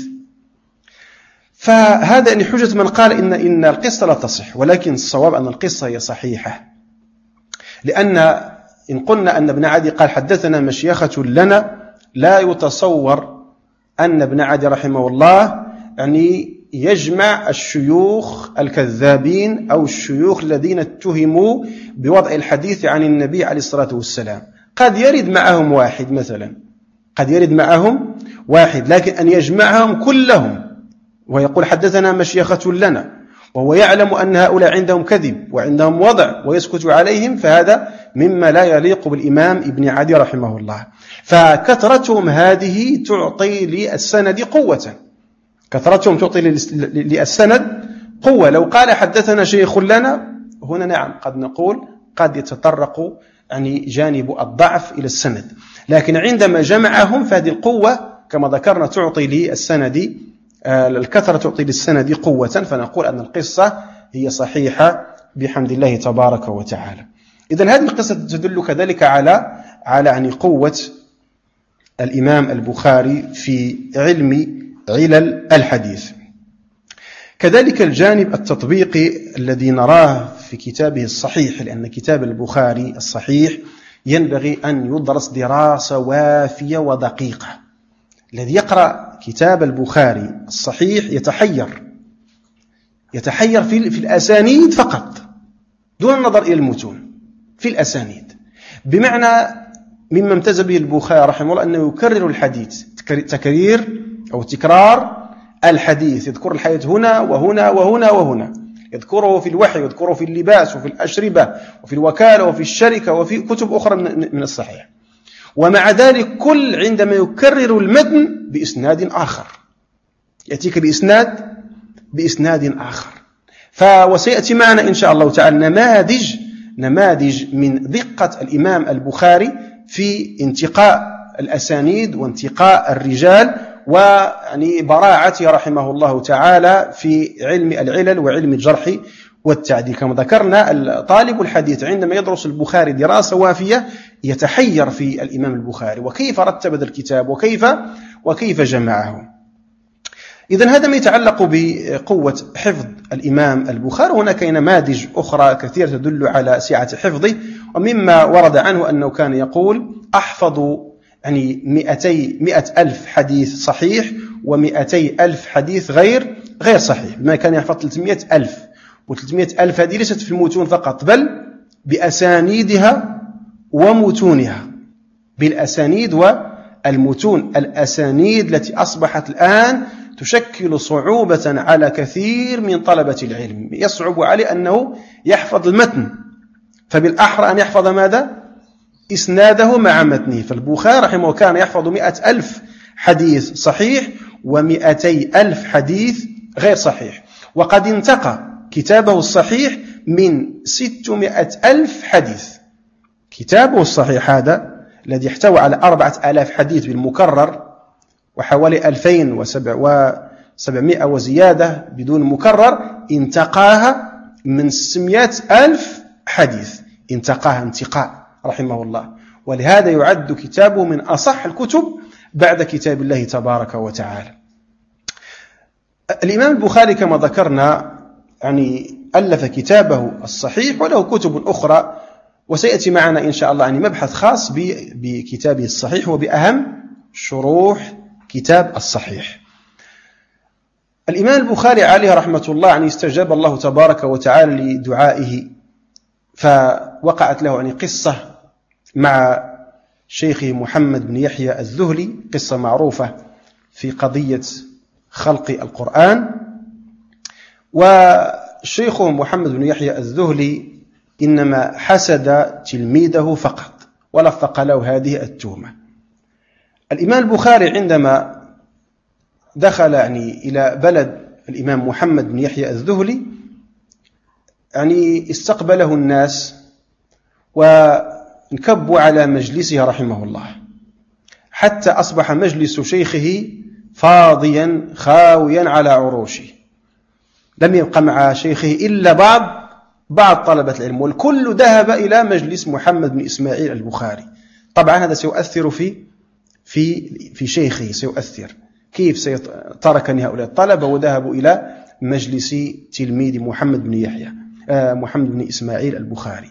فهذا يعني حجة من قال إن القصة لا تصح، ولكن الصواب أن القصة هي صحيحة، لأن إن قلنا أن ابن عدي قال حدثنا مشيخة لنا، لا يتصور أن ابن عدي رحمه الله يعني يجمع الشيوخ الكذابين أو الشيوخ الذين اتهموا بوضع الحديث عن النبي عليه الصلاة والسلام. قد يرد معهم واحد مثلا، قد يرد معهم واحد، لكن أن يجمعهم كلهم ويقول حدثنا مشيخة لنا وهو يعلم أن هؤلاء عندهم كذب وعندهم وضع ويسكت عليهم، فهذا مما لا يليق بالإمام ابن عدي رحمه الله. فكثرتهم هذه تعطي للسند قوة، كثرتهم تعطي للسند قوة. لو قال حدثنا شيخ لنا هنا نعم قد نقول قد يتطرق يعني جانب الضعف إلى السند، لكن عندما جمعهم فهذه القوة كما ذكرنا تعطي للسند، الكثرة تعطي للسند قوة، فنقول أن القصة هي صحيحة بحمد الله تبارك وتعالى. إذن هذه القصة تدل كذلك على يعني قوة الإمام البخاري في علم علل الحديث. كذلك الجانب التطبيقي الذي نراه في كتابه الصحيح، لأن كتاب البخاري الصحيح ينبغي أن يدرس دراسة وافية ودقيقة. الذي يقرأ كتاب البخاري الصحيح يتحير في الأسانيد فقط دون النظر إلى المتون، في الأسانيد. بمعنى مما امتاز به البخاري رحمه الله أنه يكرر الحديث تكرير أو تكرار الحديث، يذكر الحديث هنا وهنا وهنا وهنا، يذكره في الوحي ويذكره في اللباس وفي الأشربة وفي الوكالة وفي الشركة وفي كتب أخرى من الصحيح. ومع ذلك كل عندما يكرر المتن بإسناد آخر، يأتيك بإسناد آخر. وسيأتي معنا إن شاء الله تعالى نماذج من دقة الإمام البخاري في انتقاء الأسانيد وانتقاء الرجال، ويعني براعته رحمه الله تعالى في علم العلل وعلم الجرح والتعديل. كما ذكرنا، طالب الحديث عندما يدرس البخاري دراسة وافية يتحير في الإمام البخاري وكيف رتب هذا الكتاب وكيف جمعه. إذن هذا ما يتعلق بقوة حفظ الإمام البخاري. هناك نماذج أخرى كثيرة تدل على سعة حفظه، ومما ورد عنه أنه كان يقول: أحفظ يعني 100,000 حديث صحيح و200,000 حديث غير صحيح، بما كان يحفظ 300,000. و300,000 هذه ليست في المتون فقط، بل بأسانيدها ومتونها، بالأسانيد والمتون. الأسانيد التي أصبحت الآن تشكل صعوبة على كثير من طلبة العلم، يصعب عليه أنه يحفظ المتن، فبالأحرى أن يحفظ ماذا؟ إسناده مع متنه. فالبخاري رحمه الله كان يحفظ 100,000 حديث صحيح و200,000 حديث غير صحيح، وقد انتقى كتابه الصحيح من 600,000 حديث. كتابه الصحيح هذا الذي يحتوي على 4,000 حديث بالمكرر وحوالي 2,700 وزيادة بدون مكرر، انتقاها من 600,000 حديث، انتقاها انتقاء رحمه الله. ولهذا يعد كتابه من أصح الكتب بعد كتاب الله تبارك وتعالى. الإمام البخاري كما ذكرنا يعني ألف كتابه الصحيح وله كتب أخرى، وسيأتي معنا إن شاء الله يعني مبحث خاص بكتابه الصحيح وبأهم شروح كتاب الصحيح. الإمام البخاري عليه رحمة الله يعني استجاب الله تبارك وتعالى لدعائه، فوقعت له يعني قصة مع شيخه محمد بن يحيى الذهلي، قصة معروفة في قضية خلق القرآن. والشيخ محمد بن يحيى الذهلي إنما حسد تلميذه فقط ولفق له هذه التهمة. الإمام البخاري عندما دخل يعني إلى بلد الإمام محمد بن يحيى الذهلي يعني استقبله الناس وانكبوا على مجلسه رحمه الله، حتى أصبح مجلس شيخه فاضيا خاويا على عروشه، لم يبقى مع شيخه إلا بعض طلبة العلم، والكل ذهب إلى مجلس محمد بن إسماعيل البخاري. طبعا هذا سيؤثر في شيخه، سيؤثر كيف تركني هؤلاء الطلبة وذهبوا إلى مجلس تلميذ محمد بن إسماعيل البخاري.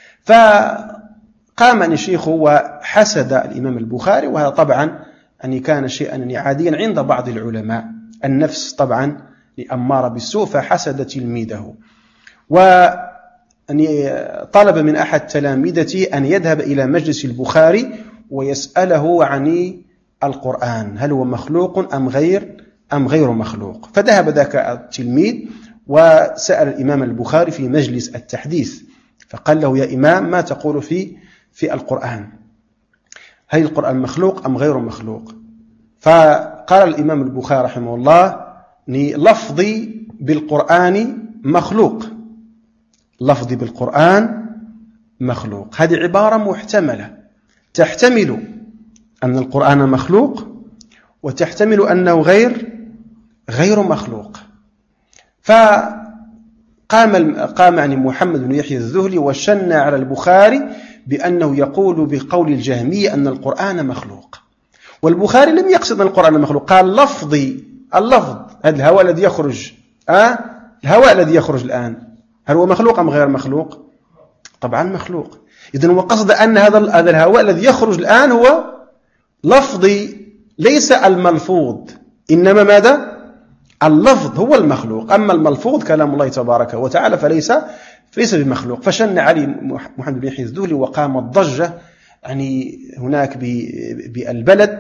فقام الشيخ وحسد الإمام البخاري، وهذا طبعا يعني كان شيئا عاديا عند بعض العلماء، النفس طبعا أمارة بالسوء، فحسد تلميذه، وطلب من أحد تلامذته أن يذهب إلى مجلس البخاري ويسأله عن القرآن، هل هو مخلوق أم غير مخلوق. فذهب ذاك التلميذ وسأل الإمام البخاري في مجلس التحديث، فقال له: يا إمام، ما تقول في القرآن؟ هل القرآن مخلوق أم غير مخلوق؟ فقال الإمام البخاري رحمه الله: لفظي بالقرآن مخلوق، لفظي بالقرآن مخلوق. هذه عبارة محتملة، تحتمل أن القرآن مخلوق وتحتمل أنه غير مخلوق. فقام يعني محمد بن يحيى الذهلي وشن على البخاري بأنه يقول بقول الجهمية أن القرآن مخلوق، والبخاري لم يقصد أن القرآن مخلوق، قال لفظي، اللفظ، هذا الهواء الذي يخرج الهواء الذي يخرج الآن، هل هو مخلوق أم غير مخلوق؟ طبعا مخلوق. إذن هو قصد أن هذا الهواء الذي يخرج الآن هو لفظي، ليس الملفوظ، إنما ماذا؟ اللفظ هو المخلوق، أما الملفوظ كلام الله تبارك وتعالى فليس بمخلوق. فشن علي محمد بن يحيى الذهلي وقامت ضجة يعني هناك بالبلد،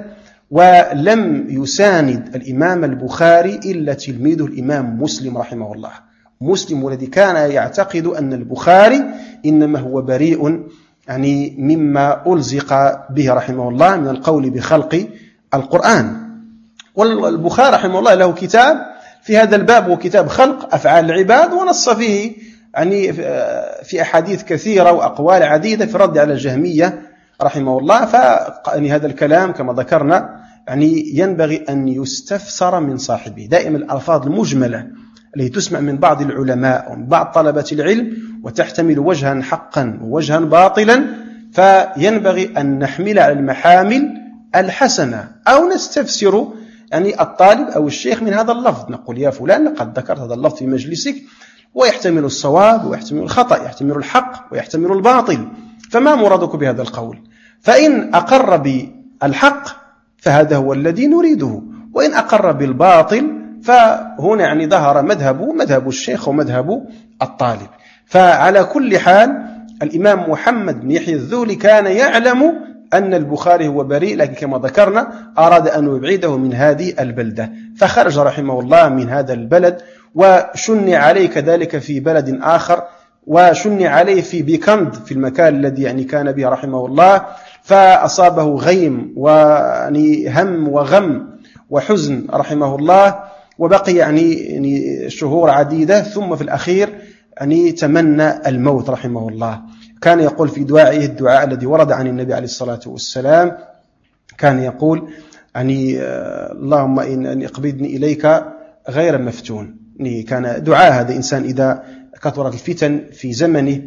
ولم يساند الإمام البخاري إلا تلميذه الإمام مسلم رحمه الله. مسلم الذي كان يعتقد أن البخاري إنما هو بريء يعني مما ألزق به رحمه الله من القول بخلق القرآن. والبخاري رحمه الله له كتاب في هذا الباب، وكتاب خلق أفعال العباد، ونص فيه يعني في أحاديث كثيرة وأقوال عديدة في الرد على الجهمية رحمه الله. فيعني هذا الكلام كما ذكرنا يعني ينبغي أن يستفسر من صاحبه. دائما الألفاظ المجملة التي تسمع من بعض العلماء ومن بعض طلبة العلم وتحتمل وجها حقا ووجها باطلا، فينبغي أن نحمل على المحامل الحسنة، أو نستفسر يعني الطالب أو الشيخ من هذا اللفظ، نقول يا فلان لقد ذكرت هذا اللفظ في مجلسك ويحتمل الصواب ويحتمل الخطأ، يحتمل الحق ويحتمل الباطل، فما مرادك بهذا القول؟ فإن أقر بالحق فهذا هو الذي نريده، وإن أقر بالباطل فهنا يعني ظهر مذهب الشيخ ومذهب الطالب. فعلى كل حال الإمام محمد بن يحيى الذهلي كان يعلم أن البخاري هو بريء، لكن كما ذكرنا أراد أن يبعده من هذه البلدة، فخرج رحمه الله من هذا البلد، وشنع عليه كذلك في بلد آخر، وشنع عليه في بيكند في المكان الذي يعني كان به رحمه الله، فأصابه غيم ويعني هم وغم وحزن رحمه الله، وبقي يعني شهور عديدة، ثم في الأخير يعني تمنى الموت رحمه الله. كان يقول في دعائه الدعاء الذي ورد عن النبي عليه الصلاة والسلام، كان يقول يعني اللهم إن اقبضني إليك غير مفتون. كان دعاء هذا إنسان إذا كثرت الفتن في زمنه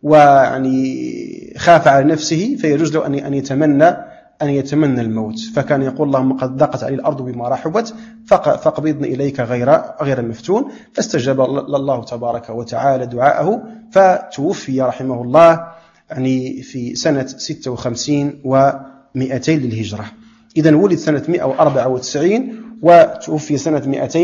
ويعني خاف على نفسه فيجوز له أن يتمنى الموت، فكان يقول اللهم قد ضاقت علي الأرض بما رحبت فاقبضني إليك غير مفتون، فاستجاب الله تبارك وتعالى دعاءه، فتوفي رحمه الله يعني في سنة 56 و200 للهجرة. إذن ولد سنة 194 وتوفي سنة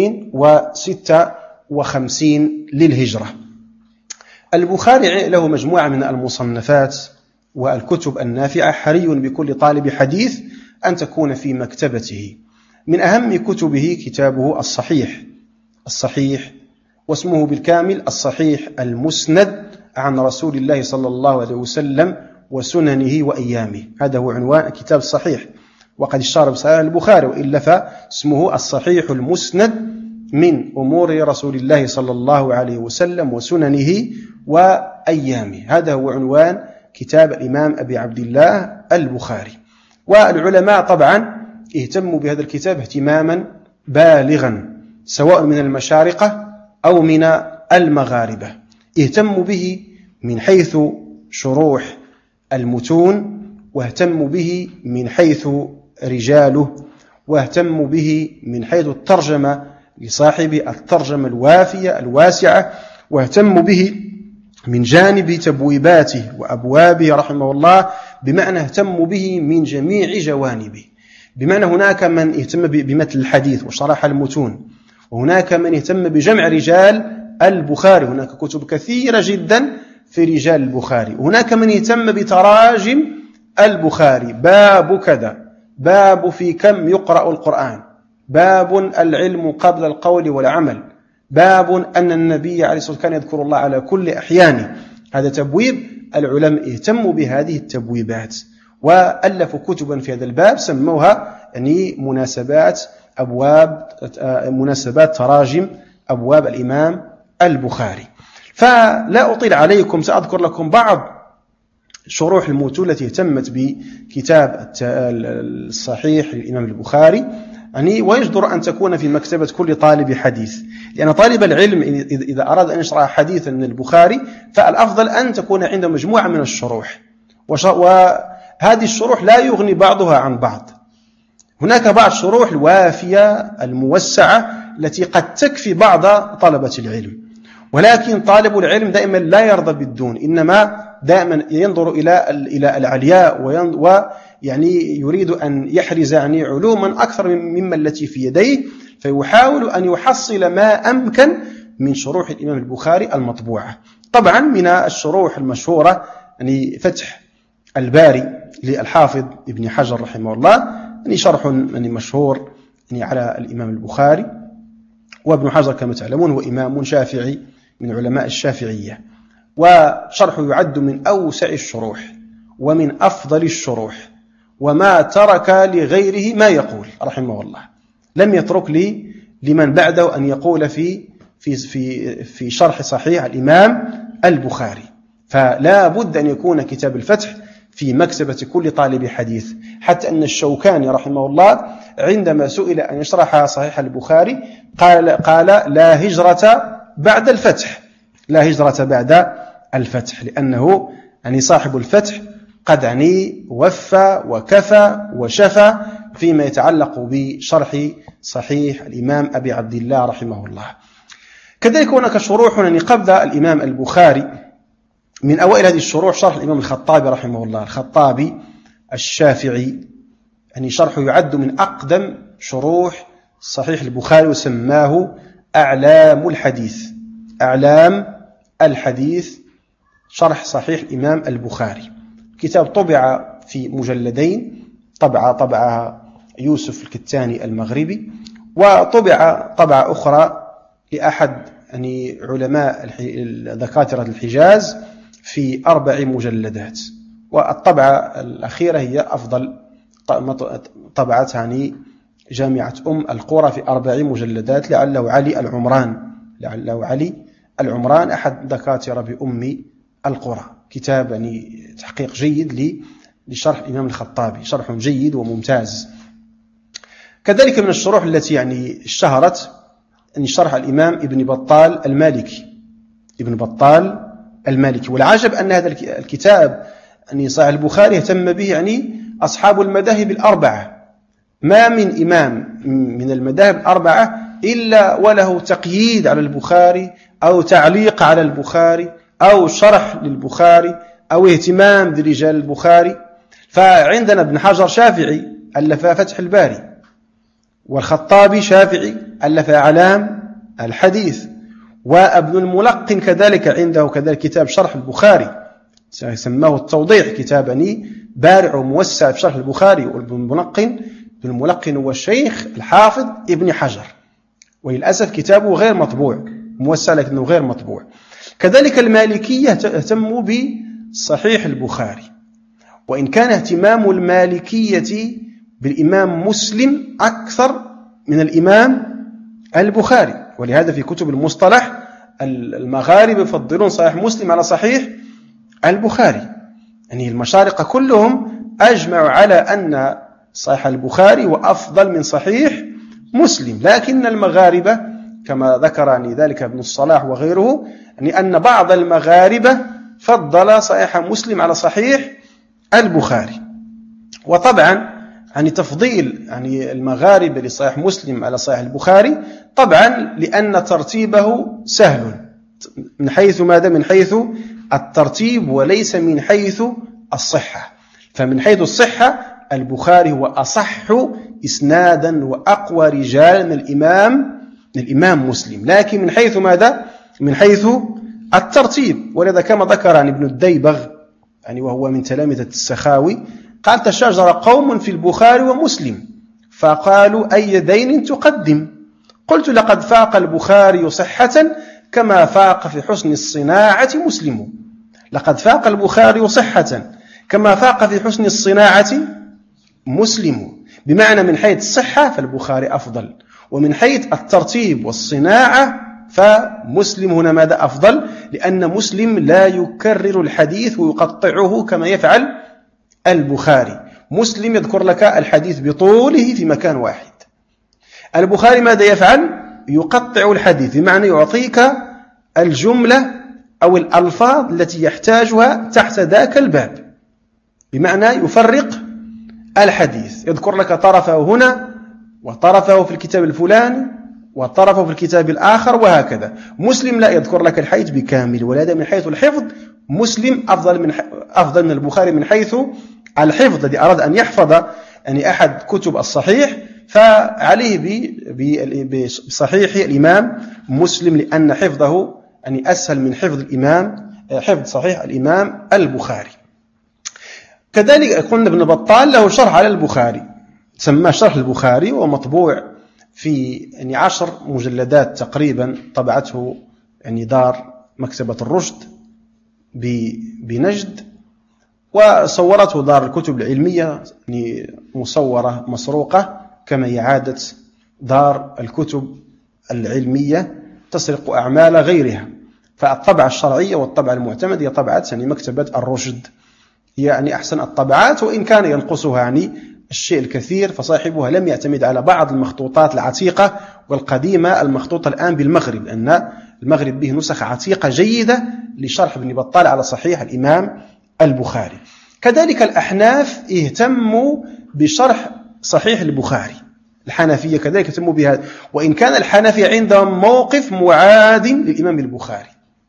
256 للهجرة. البخاري له مجموعة من المصنفات والكتب النافعة، حري بكل طالب حديث أن تكون في مكتبته. من أهم كتبه كتابه الصحيح، واسمه بالكامل الصحيح المسند عن رسول الله صلى الله عليه وسلم وسننه وأيامه. هذا هو عنوان كتاب الصحيح، وقد اشتهر بصحيح البخاري، وإلا فاسمه الصحيح المسند من أمور رسول الله صلى الله عليه وسلم وسننه وأيامه. هذا هو عنوان كتاب الإمام أبي عبد الله البخاري. والعلماء طبعا اهتموا بهذا الكتاب اهتماما بالغا، سواء من المشارقة أو من المغاربة. اهتموا به من حيث شروح المتون، واهتموا به من حيث رجاله، واهتموا به من حيث الترجمة لصاحب الترجمة الوافية الواسعة، واهتموا به من جانب تبويباته وأبوابه رحمه الله، بمعنى اهتموا به من جميع جوانبه. بمعنى هناك من اهتم بمثل الحديث وشرح المتون، وهناك من اهتم بجمع رجال البخاري، هناك كتب كثيرة جدا في رجال البخاري. هناك من اهتم بتراجم البخاري، باب كذا، باب في كم يقرأ القرآن، باب العلم قبل القول والعمل، باب أن النبي عليه الصلاة والسلام كان يذكر الله على كل أحيانه. هذا تبويب، العلماء اهتموا بهذه التبويبات وألفوا كتبا في هذا الباب سموها يعني مناسبات تراجم أبواب الإمام البخاري. فلا أطيل عليكم، سأذكر لكم بعض شروح المتون التي اهتمت بكتاب الصحيح للإمام البخاري، يعني ويجدر أن تكون في مكتبة كل طالب حديث، لأن طالب العلم إذا أراد أن يشرح حديثا من البخاري فالأفضل أن تكون عنده مجموعة من الشروح، وهذه الشروح لا يغني بعضها عن بعض. هناك بعض الشروح الوافية الموسعة التي قد تكفي بعض طلبة العلم، ولكن طالب العلم دائما لا يرضى بالدون، إنما دائما ينظر إلى العلياء، ويعني يريد أن يحرز يعني علوما أكثر مما التي في يديه، فيحاول أن يحصل ما أمكن من شروح الإمام البخاري المطبوعة. طبعا من الشروح المشهورة يعني فتح الباري للحافظ ابن حجر رحمه الله، يعني شرح يعني مشهور يعني على الإمام البخاري. وابن حجر كما تعلمون هو إمام شافعي من علماء الشافعية، وشرحه يعد من أوسع الشروح ومن أفضل الشروح، وما ترك لغيره ما يقول رحمه الله، لم يترك لمن بعده أن يقول في شرح صحيح الإمام البخاري. فلا بد أن يكون كتاب الفتح في مكتبة كل طالب حديث، حتى أن الشوكاني رحمه الله عندما سئل أن يشرح صحيح البخاري قال لا هجرة بعد الفتح، لا هجرة بعد الفتح، لأنه يعني صاحب الفتح قد يعني وفى وكفى وشفى فيما يتعلق بشرح صحيح الإمام أبي عبد الله رحمه الله. كذلك هناك شروح يعني قبل الإمام البخاري، من أوائل هذه الشروح شرح الإمام الخطابي رحمه الله، الخطابي الشافعي، يعني شرحه يعد من أقدم شروح صحيح البخاري، وسماه أعلام الحديث، أعلام الحديث، شرح صحيح الإمام البخاري. كتاب طبع في مجلدين، طبعها يوسف الكتاني المغربي، وطبع طبعة أخرى لأحد يعني علماء دكاترة الحجاز في 4 مجلدات، والطبعة الأخيرة هي أفضل طبعتها يعني جامعة القرى في 4 مجلدات، لعله علي العمران أحد دكاترة بأم القرى. كتاب يعني تحقيق جيد لشرح الإمام الخطابي، شرح جيد وممتاز. كذلك من الشروح التي يعني اشتهرت أن شرح الإمام ابن بطال المالكي. والعجب أن هذا الكتاب يعني صحيح البخاري اهتم به يعني أصحاب المذاهب الأربعة. ما من إمام من المذاهب الأربعة إلا وله تقييد على البخاري أو تعليق على البخاري أو شرح للبخاري أو اهتمام برجال البخاري. فعندنا ابن حجر شافعي ألف فتح الباري، والخطابي شافعي ألف أعلام الحديث، وابن الملقن كذلك عنده كذلك كتاب شرح البخاري سماه التوضيح، كتابني بارع وموسع في شرح البخاري. وابن الملقن هو الشيخ الحافظ ابن حجر، وللأسف كتابه غير مطبوع، موسع لكنه غير مطبوع. كذلك المالكية اهتموا بصحيح البخاري، وإن كان اهتمام المالكية بالإمام مسلم أكثر من الإمام البخاري، ولهذا في كتب المصطلح المغاربة يفضلون صحيح مسلم على صحيح البخاري. يعني المشارقة كلهم أجمعوا على أن صحيح البخاري وأفضل من صحيح مسلم، لكن المغاربة كما ذكرني ذلك ابن الصلاح وغيره، يعني أن بعض المغاربة فضل صحيح مسلم على صحيح البخاري. وطبعا يعني تفضيل يعني المغاربة لصحيح مسلم على صحيح البخاري طبعا لأن ترتيبه سهل من حيث ماذا؟ من حيث الترتيب وليس من حيث الصحة. فمن حيث الصحة البخاري هو أصح إسنادا وأقوى رجال من الإمام مسلم، لكن من حيث ماذا؟ من حيث الترتيب. ولذا كما ذكر عن ابن الديبغ يعني وهو من تلامذة السخاوي قال: تشاجر قوم في البخاري ومسلم فقالوا أي دين تقدم؟ قلت: لقد فاق البخاري صحة كما فاق في حسن الصناعة مسلم. لقد فاق البخاري صحة كما فاق في حسن الصناعة مسلم، بمعنى من حيث الصحة فالبخاري أفضل، ومن حيث الترتيب والصناعة فمسلم هنا ماذا أفضل؟ لأن مسلم لا يكرر الحديث ويقطعه كما يفعل البخاري. مسلم يذكر لك الحديث بطوله في مكان واحد. البخاري ماذا يفعل؟ يقطع الحديث، بمعنى يعطيك الجملة أو الألفاظ التي يحتاجها تحت ذاك الباب، بمعنى يفرق الحديث، يذكر لك طرفه هنا وطرفه في الكتاب الفلاني وطرفه في الكتاب الآخر وهكذا. مسلم لا يذكر لك الحديث بكامل، ولهذا من حيث الحفظ مسلم أفضل من البخاري من حيث الحفظ. الذي أراد أن يحفظ يعني أحد كتب الصحيح فعليه بصحيح الإمام مسلم، لأن حفظه يعني أسهل من حفظ صحيح الإمام البخاري. كذلك قلنا ابن بطال له شرح على البخاري سماه شرح البخاري، ومطبوع في 10 مجلدات تقريبا، طبعته دار مكتبة الرشد بنجد، وصورته دار الكتب العلمية مصورة مسروقة، كما هي عادة دار الكتب العلمية تسرق أعمال غيرها. فالطبعة الشرعية والطبعة المعتمد هي طبعة مكتبة الرشد، هي أحسن الطبعات، وإن كان ينقصها الشيء الكثير، فصاحبها لم يعتمد على بعض المخطوطات العتيقة والقديمة المخطوطة الآن بالمغرب، لأن المغرب به نسخ عتيقة جيدة لشرح ابن بطال على صحيح الإمام البخاري. كذلك الأحناف اهتموا بشرح صحيح البخاري، الحنفية كذلك اهتموا بهذا، وإن كان الحنفية عندهم موقف معاد للإمام البخاري،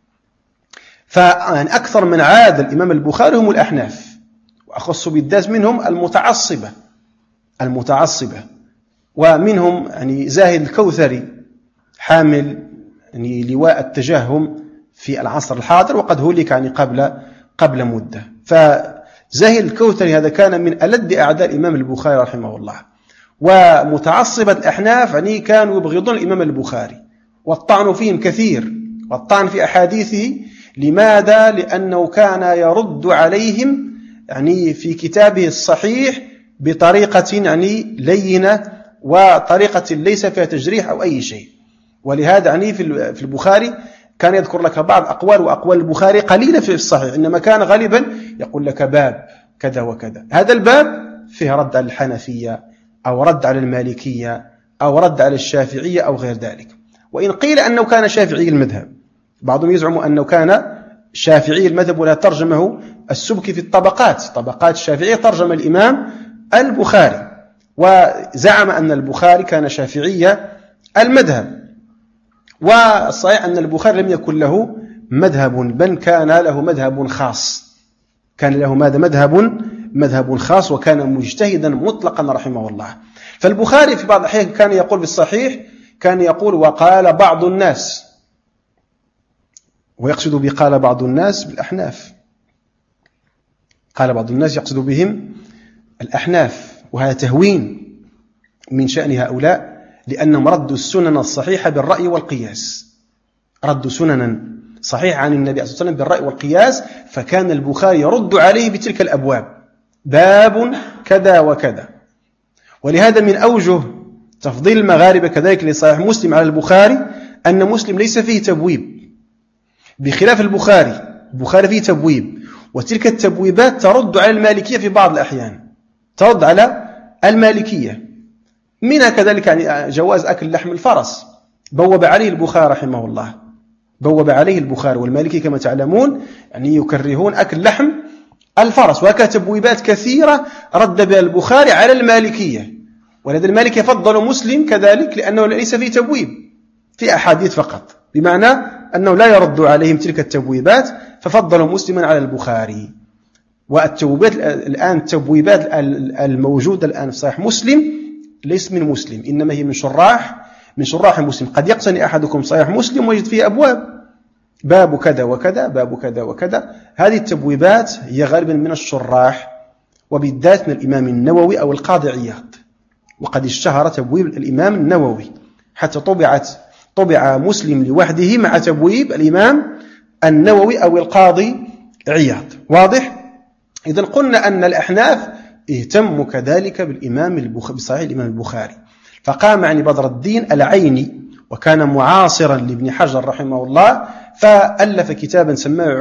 فأكثر من عاد الإمام البخاري هم الأحناف، وأخص بالذات منهم المتعصبة، ومنهم زاهد الكوثري حامل لواء التجهم في العصر الحاضر، وقد هلك قبل مدة. فزاهد الكوثري هذا كان من ألد أعداء الإمام البخاري رحمه الله. ومتعصبة الأحناف كانوا يبغضون الإمام البخاري، والطعن فيهم كثير، والطعن في أحاديثه. لماذا؟ لأنه كان يرد عليهم في كتابه الصحيح بطريقة لينة، وطريقة ليس فيها تجريح أو أي شيء. ولهذا في البخاري كان يذكر لك بعض وأقوال البخاري قليلة في الصحيح، إنما كان غالبا يقول لك باب كذا وكذا، هذا الباب فيه رد على الحنفية أو رد على المالكية أو رد على الشافعية أو غير ذلك. وإن قيل أنه كان شافعي المذهب، بعضهم يزعم أنه كان شافعي المذهب، ولا ترجمه السبكي في طبقات الشافعية، ترجم الإمام البخاري، وزعم أن البخاري كان شافعي المذهب. والصحيح أن البخاري لم يكن له مذهب، بل كان له مذهب خاص، مذهب خاص، وكان مجتهدا مطلقا رحمه الله. فالبخاري في بعض الأحيان كان يقول بالصحيح، كان يقول وقال بعض الناس، ويقصد بقال بعض الناس بالأحناف، قال بعض الناس يقصد بهم الأحناف، وهذا تهوين من شأن هؤلاء، لأنهم ردوا السنن الصحيحة بالرأي والقياس، ردوا سننا صحيحة عن النبي صلى الله عليه وسلم بالرأي والقياس، فكان البخاري يرد عليه بتلك الأبواب، باب كذا وكذا. ولهذا من أوجه تفضيل المغاربة كذلك لصحيح مسلم على البخاري أن مسلم ليس فيه تبويب، بخلاف البخاري فيه تبويب، وتلك التبويبات ترد على المالكية في بعض الأحيان، ترد على المالكية، منها كذلك جواز أكل لحم الفرس، بوب عليه البخاري رحمه الله، بوب عليه البخاري، والمالكي كما تعلمون يكرهون أكل لحم الفرس، وهكذا تبويبات كثيرة رد بها البخاري على المالكية. ولذا المالكي يفضل مسلم كذلك لأنه ليس فيه تبويب، في أحاديث فقط، بمعنى أنه لا يرد عليهم تلك التبويبات، ففضلوا مسلما على البخاري. والتبويبات الآن، التبويبات الموجودة الآن في صحيح مسلم ليس من مسلم، إنما هي من شراح مسلم. قد يقتني أحدكم صحيح مسلم ويجد فيه أبواب، باب كذا وكذا، باب كذا وكذا. هذه التبويبات هي غالبا من الشراح، وبالذات من الإمام النووي أو القاضي عياض، وقد اشتهر تبويب الإمام النووي، حتى طبع مسلم لوحده مع تبويب الإمام النووي أو القاضي عياض. واضح؟ إذن قلنا أن الأحناف اهتموا كذلك بصحيح الإمام البخاري، فقام بدر الدين العيني، وكان معاصرا لابن حجر رحمه الله، فألف كتابا سماه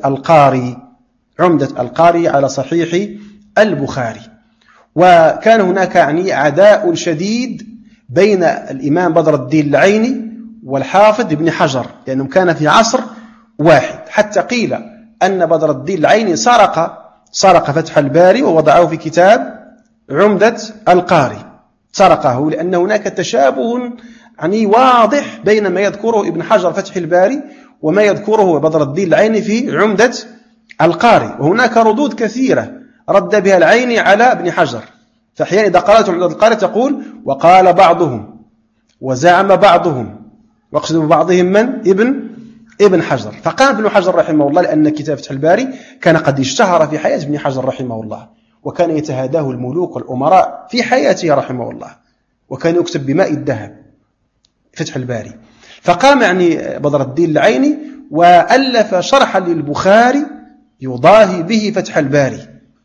عمدة القاري على صحيح البخاري. وكان هناك عداء شديد بين الإمام بدر الدين العيني والحافظ ابن حجر، لأنهم كان في عصر واحد، حتى قيل أن بدر الدين العيني سرق فتح الباري ووضعه في كتاب عمدة القاري، سرقه لأن هناك تشابه واضح بين ما يذكره ابن حجر فتح الباري وما يذكره بدر الدين العيني في عمدة القاري. وهناك ردود كثيرة رد بها العيني على ابن حجر، فأحيانا إذا قرأت عمدة القاري تقول وقال بعضهم وزعم بعضهم، واقصد ببعضهم من؟ ابن حجر. فقام ابن حجر رحمه الله، لأن كتاب فتح الباري كان قد اشتهر في حياة ابن حجر رحمه الله، وكان يتهاداه الملوك والأمراء في حياته رحمه الله، وكان يكتب بماء الذهب فتح الباري. فقام يعني بدر الدين العيني وألف شرحا للبخاري يضاهي به فتح الباري،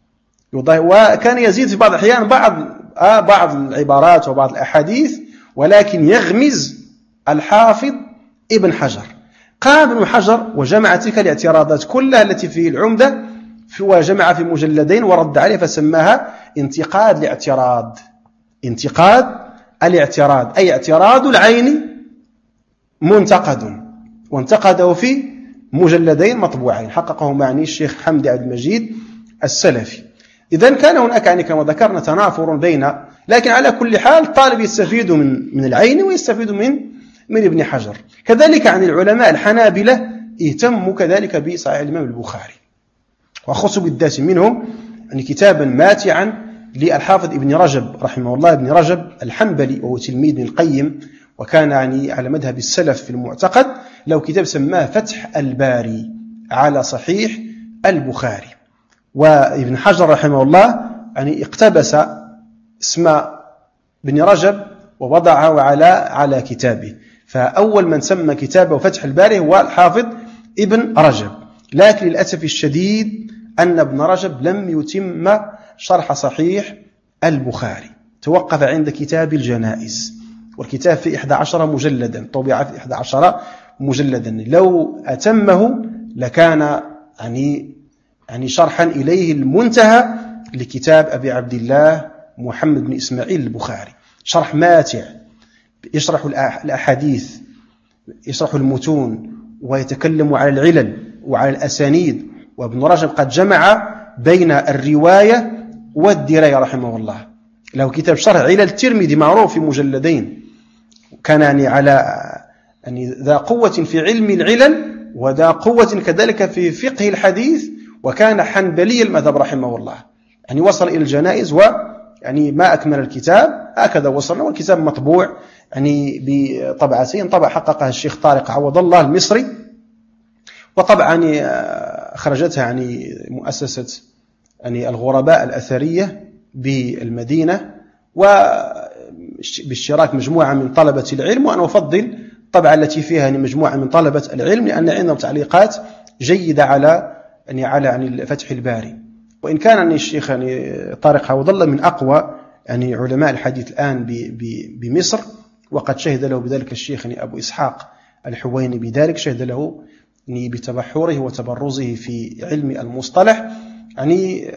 وكان يزيد في بعض الأحيان بعض العبارات وبعض الأحاديث، ولكن يغمز الحافظ ابن حجر. قام ابن حجر وجمع تلك الاعتراضات كلها التي في العمدة وجمع في مجلدين ورد عليه، فسماها انتقاد الاعتراض. انتقاد الاعتراض أي اعتراض العين منتقد، وانتقده في مجلدين مطبوعين حققه معني الشيخ حمدي عبد المجيد السلفي. إذن كان هناك يعني كما ذكرنا تنافر بين، لكن على كل حال الطالب يستفيد من العين ويستفيد من ابن حجر. كذلك عن العلماء الحنابلة اهتموا كذلك بصحيح الإمام البخاري، وخصوا بالذات منهم يعني كتابا ماتعا للحافظ ابن رجب رحمه الله، ابن رجب الحنبلي وهو تلميذ ابن القيم، وكان يعني على مذهب السلف في المعتقد، له كتاب سماه فتح الباري على صحيح البخاري. وابن حجر رحمه الله يعني اقتبس اسم ابن رجب ووضعه على كتابه، فأول من سمى كتابه فتح الباري هو الحافظ ابن رجب. لكن للأسف الشديد أن ابن رجب لم يتم شرح صحيح البخاري، توقف عند كتاب الجنائز، والكتاب في 11 مجلدا، طبع في 11 مجلدا. لو أتمه لكان يعني شرحا إليه المنتهى لكتاب أبي عبد الله محمد بن إسماعيل البخاري، شرح ماتع يشرح الأحاديث، يشرح المتون، ويتكلم على العلل وعلى الأسانيد. وابن رجب قد جمع بين الرواية والدراية رحمه الله، له كتاب شرح علل الترمذي معروف في مجلدين، كان يعني على يعني ذا قوة في علم العلل وذا قوة كذلك في فقه الحديث، وكان حنبلي المذهب رحمه الله. يعني وصل إلى الجنائز ويعني ما أكمل الكتاب، هكذا وصلنا، والكتاب مطبوع يعني بطبعتين، طبع حققها الشيخ طارق عوض الله المصري، وطبعا أخرجتها يعني مؤسسة يعني الغرباء الأثرية بالمدينة، وباشتراك مجموعة من طلبة العلم. وأنا أفضل الطبعة التي فيها يعني مجموعة من طلبة العلم، لأن عندهم تعليقات جيدة على فتح الباري. وإن كان يعني الشيخ يعني طارق عوض الله من أقوى يعني علماء الحديث الآن بمصر، وقد شهد له بذلك الشيخ يعني أبو إسحاق الحويني، بذلك شهد له يعني بتبحره وتبرزه في علم المصطلح. يعني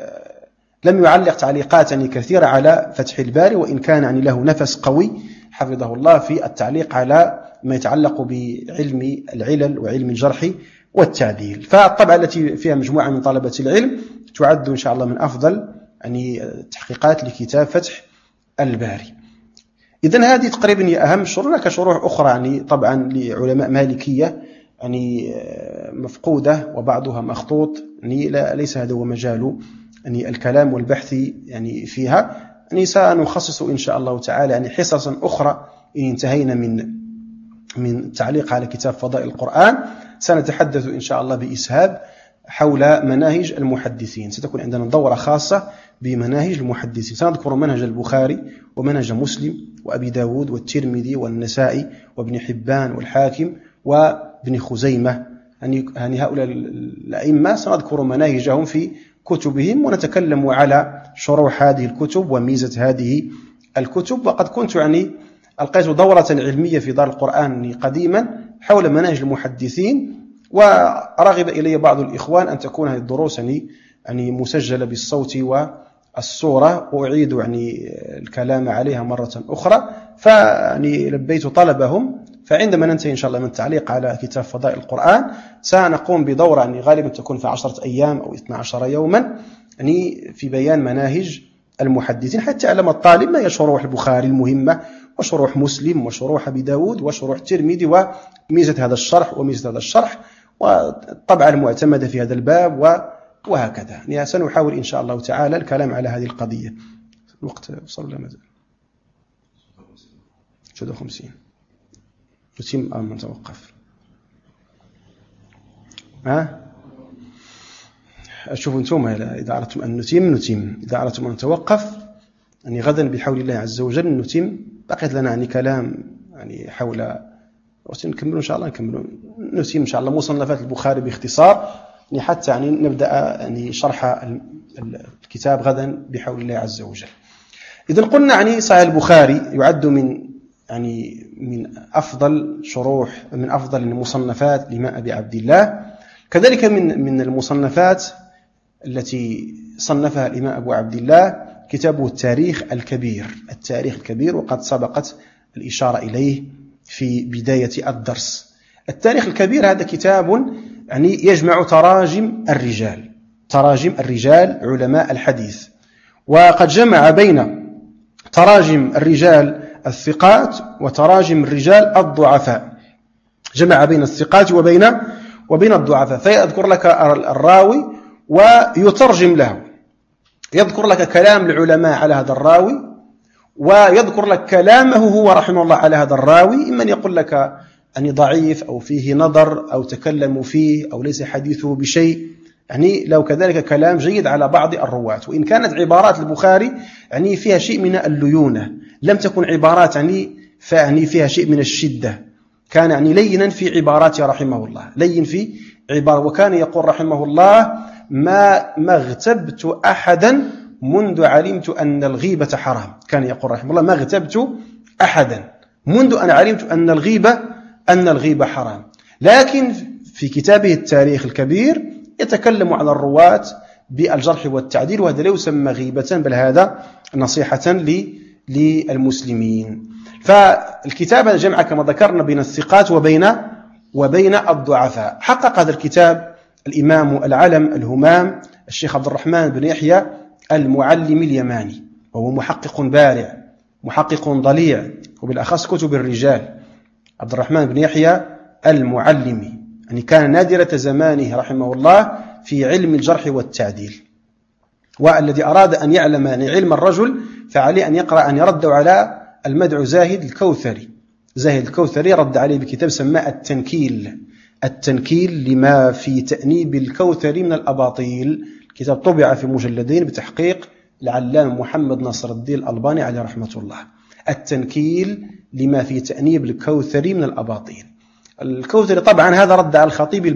لم يعلق تعليقات يعني كثيرة على فتح الباري، وإن كان يعني له نفس قوي حفظه الله في التعليق على ما يتعلق بعلم العلل وعلم الجرح والتعديل. فالطبعة التي فيها مجموعة من طلبة العلم تعد إن شاء الله من أفضل يعني تحقيقات لكتاب فتح الباري. إذن هذه تقريبا هي أهم شروح. هناك شروح أخرى يعني طبعا لعلماء مالكية يعني مفقودة وبعضها مخطوط، يعني ليس هذا هو مجال يعني الكلام والبحث يعني فيها. يعني سنخصص إن شاء الله تعالى يعني حصصا أخرى إن انتهينا من التعليق على كتاب فضائل القرآن. سنتحدث إن شاء الله بإسهاب حول مناهج المحدثين، ستكون عندنا دورة خاصة بمناهج المحدثين، سنذكر منهج البخاري ومنهج مسلم وأبي داود والترمذي والنسائي وابن حبان والحاكم وابن خزيمة، يعني هؤلاء الأئمة سنذكر مناهجهم في كتبهم، ونتكلم على شروح هذه الكتب وميزة هذه الكتب. وقد كنت يعني ألقيت دورة علمية في دار القرآن قديما حول مناهج المحدثين، ورغب إلي بعض الإخوان أن تكون هذه الدروس يعني مسجلة بالصوت والصورة، وأعيد يعني الكلام عليها مرة أخرى، فيعني لبيت طلبهم. فعندما ننتهي إن شاء الله من التعليق على كتاب فضائل القرآن سنقوم بدورة يعني غالبا تكون في 10 أيام أو 12 يوما يعني في بيان مناهج المحدثين، حتى يعلم الطالب ما هي شروح البخاري المهمة وشروح مسلم وشروح أبي داود وشروح الترمذي، وميزة هذا الشرح وميزة هذا الشرح والطبعة المعتمدة في هذا الباب وهكذا. يعني سنحاول إن شاء الله تعالى الكلام على هذه القضية. الوقت وصل لنا 56 نتم أم نتوقف؟ شوفوا أنتم، إذا أردتم أن نتم، إذا أردتم أن نتوقف يعني غدا بحول الله عز وجل نتم. بقيت لنا يعني كلام يعني حول، نكمل إن شاء الله، نتم إن شاء الله مصنفات البخاري باختصار، يعني حتى يعني نبدأ يعني شرح الكتاب غدا بحول الله عز وجل. إذن قلنا يعني صحيح البخاري يعد من أفضل شروح، من أفضل المصنفات لما أبي عبد الله. كذلك من المصنفات التي صنفها الإمام أبو عبد الله كتابه التاريخ الكبير، وقد سبقت الإشارة إليه في بداية الدرس. التاريخ الكبير هذا كتاب يعني يجمع تراجم الرجال علماء الحديث، وقد جمع بين تراجم الرجال الثقات وتراجم الرجال الضعفاء، جمع بين الثقات وبين الضعفاء، فيذكر لك الراوي ويترجم له، يذكر لك كلام العلماء على هذا الراوي، ويذكر لك كلامه هو رحمه الله على هذا الراوي، إما يقول لك أني ضعيف أو فيه نظر أو تكلموا فيه أو ليس حديثه بشيء، يعني لو كذلك كلام جيد على بعض الرواة. وإن كانت عبارات البخاري يعني فيها شيء من الليونة، لم تكن عبارات يعني فيها شيء من الشدة، كان يعني لينا في عباراته رحمه الله، لين في عبارة. وكان يقول رحمه الله: ما اغتبت أحدا منذ علمت أن الغيبة حرام. كان يقول رحمه الله: ما اغتبت أحدا منذ أن علمت أن الغيبة حرام. لكن في كتابه التاريخ الكبير يتكلم عن الرواة بالجرح والتعديل، وهذا لا يسمى غيبة، بل هذا نصيحة للمسلمين. فالكتاب جمع كما ذكرنا بين الثقات وبين الضعفاء. حقق هذا الكتاب الإمام العلم الهمام الشيخ عبد الرحمن بن يحيى المعلمي اليماني، وهو محقق بارع، محقق ضليع، وبالأخص كتب الرجال. عبد الرحمن بن يحيى المعلمي يعني كان نادرة زمانه رحمه الله في علم الجرح والتعديل، والذي أراد أن يعلم علم الرجل فعليه أن يقرأ، أن يرد على المدعو زاهد الكوثري رد عليه بكتاب سماه التنكيل لما في تأنيب الكوثري من الأباطيل. كتاب طبع في مجلدين بتحقيق العلامة محمد ناصر الدين الألباني عليه رحمة الله. التنكيل لما في تأنيب الكوثري من الأباطيل. الكوثري طبعا هذا رد على الخطيب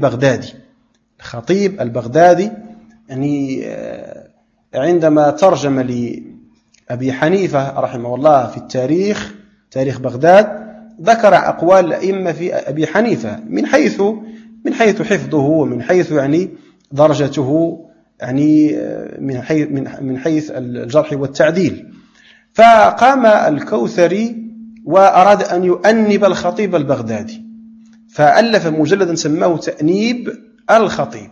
البغدادي يعني عندما ترجم لأبي حنيفة رحمه الله في التاريخ، تاريخ بغداد، ذكر أقوال الأئمة في أبي حنيفة من حيث حفظه، ومن حيث يعني درجته، يعني من حيث الجرح والتعديل. فقام الكوثري وأراد أن يؤنب الخطيب البغدادي، فألف مجلدا سماه تأنيب الخطيب،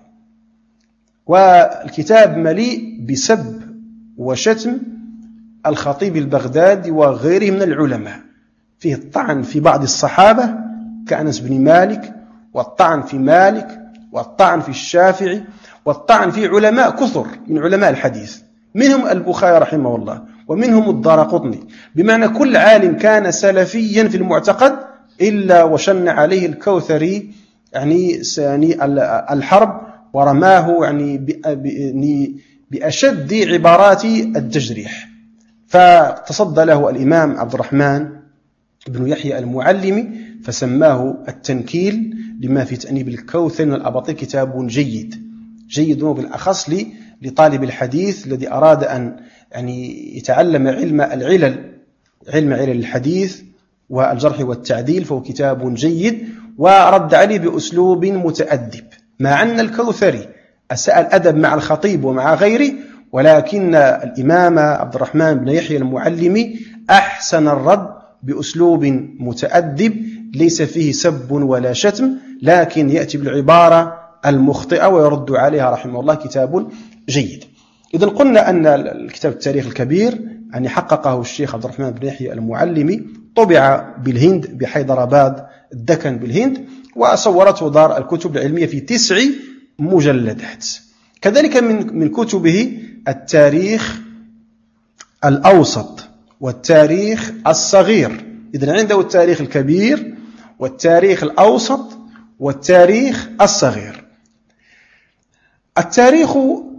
والكتاب مليء بسب وشتم الخطيب البغدادي وغيره من العلماء، فيه الطعن في بعض الصحابة كأنس بن مالك، والطعن في مالك، والطعن في الشافعي، والطعن في علماء كثر من علماء الحديث، منهم البخاري رحمه الله، ومنهم الدارقطني، بمعنى كل عالم كان سلفيا في المعتقد إلا وشن عليه الكوثري يعني الحرب، ورماه يعني بأشد عبارات التجريح. فتصدى له الإمام عبد الرحمن بن يحيى المعلمي فسماه التنكيل لما في تأنيب الكوثري من الأباطيل. كتاب جيد وبالأخص لطالب الحديث الذي أراد أن يعني يتعلم علم علل الحديث والجرح والتعديل، فهو كتاب جيد، ورد عليه بأسلوب متأدب، مع أن الكوثري أساء الأدب مع الخطيب ومع غيره، ولكن الإمام عبد الرحمن بن يحيى المعلمي أحسن الرد بأسلوب متأدب ليس فيه سب ولا شتم، لكن يأتي بالعبارة المخطئة ويرد عليها رحمه الله. كتاب جيد. إذن قلنا أن الكتاب التاريخ الكبير يعني حققه الشيخ عبد الرحمن بن يحيى المعلمي، طبع بالهند بحيدراباد الدكن بالهند، وصورته دار الكتب العلمية في 9 مجلدات. كذلك من كتبه التاريخ الأوسط والتاريخ الصغير. إذن عنده التاريخ الكبير والتاريخ الأوسط والتاريخ الصغير. التاريخ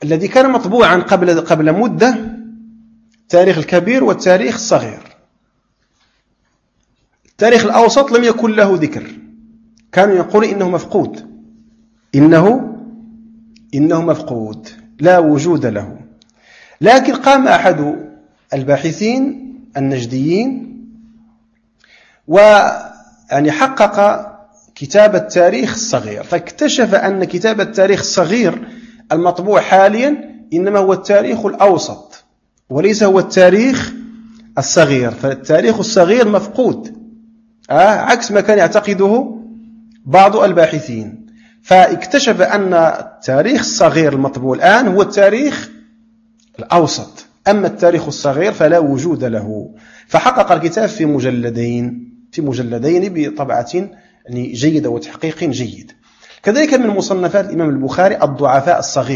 الذي كان مطبوعا قبل مدة التاريخ الكبير والتاريخ الصغير. التاريخ الأوسط لم يكن له ذكر، كانوا يقولون إنه مفقود، إنه مفقود لا وجود له. لكن قام أحد الباحثين النجديين حقق كتاب التاريخ الصغير، فاكتشف أن كتاب التاريخ الصغير المطبوع حاليا إنما هو التاريخ الأوسط وليس هو التاريخ الصغير، فالتاريخ الصغير مفقود عكس ما كان يعتقده بعض الباحثين. فاكتشف أن التاريخ الصغير المطبوع الآن هو التاريخ الأوسط، أما التاريخ الصغير فلا وجود له. فحقق الكتاب في مجلدين بطبعة جيدة وتحقيق جيد. كذلك من مصنفات الإمام البخاري الضعفاء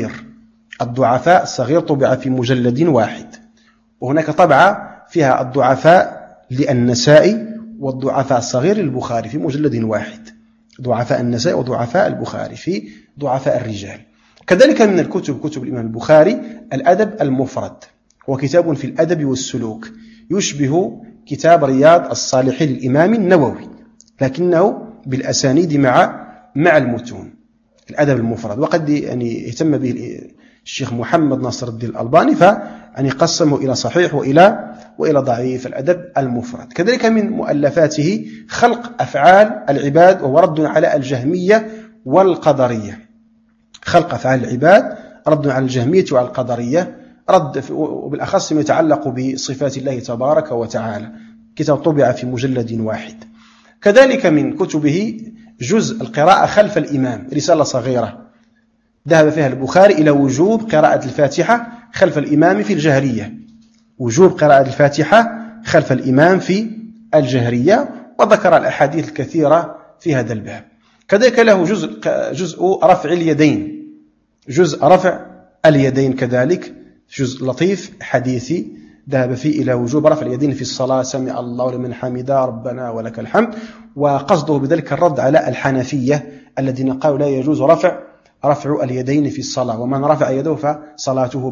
الصغير طبع في مجلد واحد، وهناك طبعة فيها الضعفاء للنسائي والضعفاء الصغير للبخاري في مجلد واحد، ضعفاء النسائي وضعفاء البخاري في ضعفاء الرجال. كذلك من كتب الإمام البخاري الأدب المفرد، هو كتاب في الأدب والسلوك يشبه كتاب رياض الصالحين للإمام النووي، لكنه بالأسانيد مع المتون، الأدب المفرد. وقد اهتم به الشيخ محمد ناصر الدين الألباني قسمه إلى صحيح وإلى ضعيف، الأدب المفرد. كذلك من مؤلفاته خلق أفعال العباد، وهو رد على الجهمية والقدرية. خلق أفعال العباد رد على الجهمية وعلى القدرية، وبالأخص ما يتعلق بصفات الله تبارك وتعالى، كتاب طبع في مجلد واحد. كذلك من كتبه جزء القراءة خلف الإمام، رسالة صغيرة ذهب فيها البخاري إلى وجوب قراءة الفاتحة خلف الإمام في الجهرية، وجوب قراءة الفاتحة خلف الإمام في الجهرية، وذكر الأحاديث الكثيرة في هذا الباب. كذلك له جزء رفع اليدين، جزء رفع اليدين كذلك جزء لطيف حديثي ذهب فيه إلى وجوب رفع اليدين في الصلاة، سمع الله لمن حمده ربنا ولك الحمد، وقصده بذلك الرد على الحنفية الذين قالوا لا يجوز رفع اليدين في الصلاة، ومن رفع يده فصلاته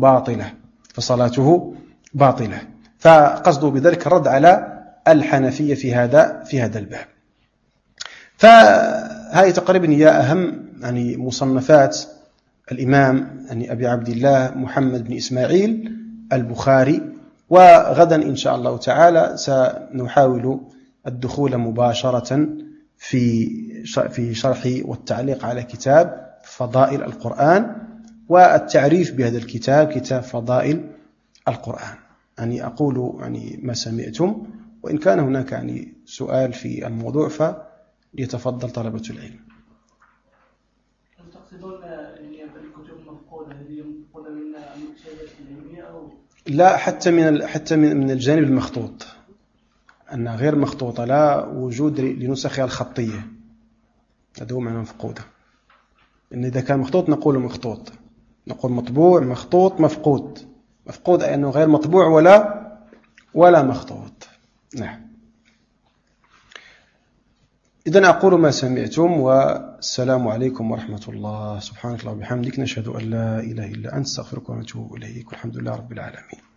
باطلة. فقصده بذلك الرد على الحنفية في هذا الباب. فهذه تقريبا هي أهم مصنفات الإمام أبي عبد الله محمد بن إسماعيل البخاري. وغدا إن شاء الله تعالى سنحاول الدخول مباشرة في شرح والتعليق على كتاب فضائل القرآن، والتعريف بهذا الكتاب، كتاب فضائل القرآن. أقول ما سمعتم، وإن كان هناك سؤال في الموضوع فليتفضل طلبة العلم. تقصدون الكتب المفقودة هذه منقولة من المكتبات العلمية أو لا، حتى من الجانب المخطوط، أنها غير مخطوطة، لا وجود لنسخها الخطية، هذا هو معنى مفقودة. إن إذا كان مخطوط نقول مخطوط، نقول مطبوع، مخطوط، مفقود أي أنه غير مطبوع ولا مخطوط. نعم. إذن أقول ما سمعتم، والسلام عليكم ورحمة الله. سبحانك اللهم وبحمدك، نشهد أن لا إله إلا أنت، استغفرك ونتوب إليك، والحمد لله رب العالمين.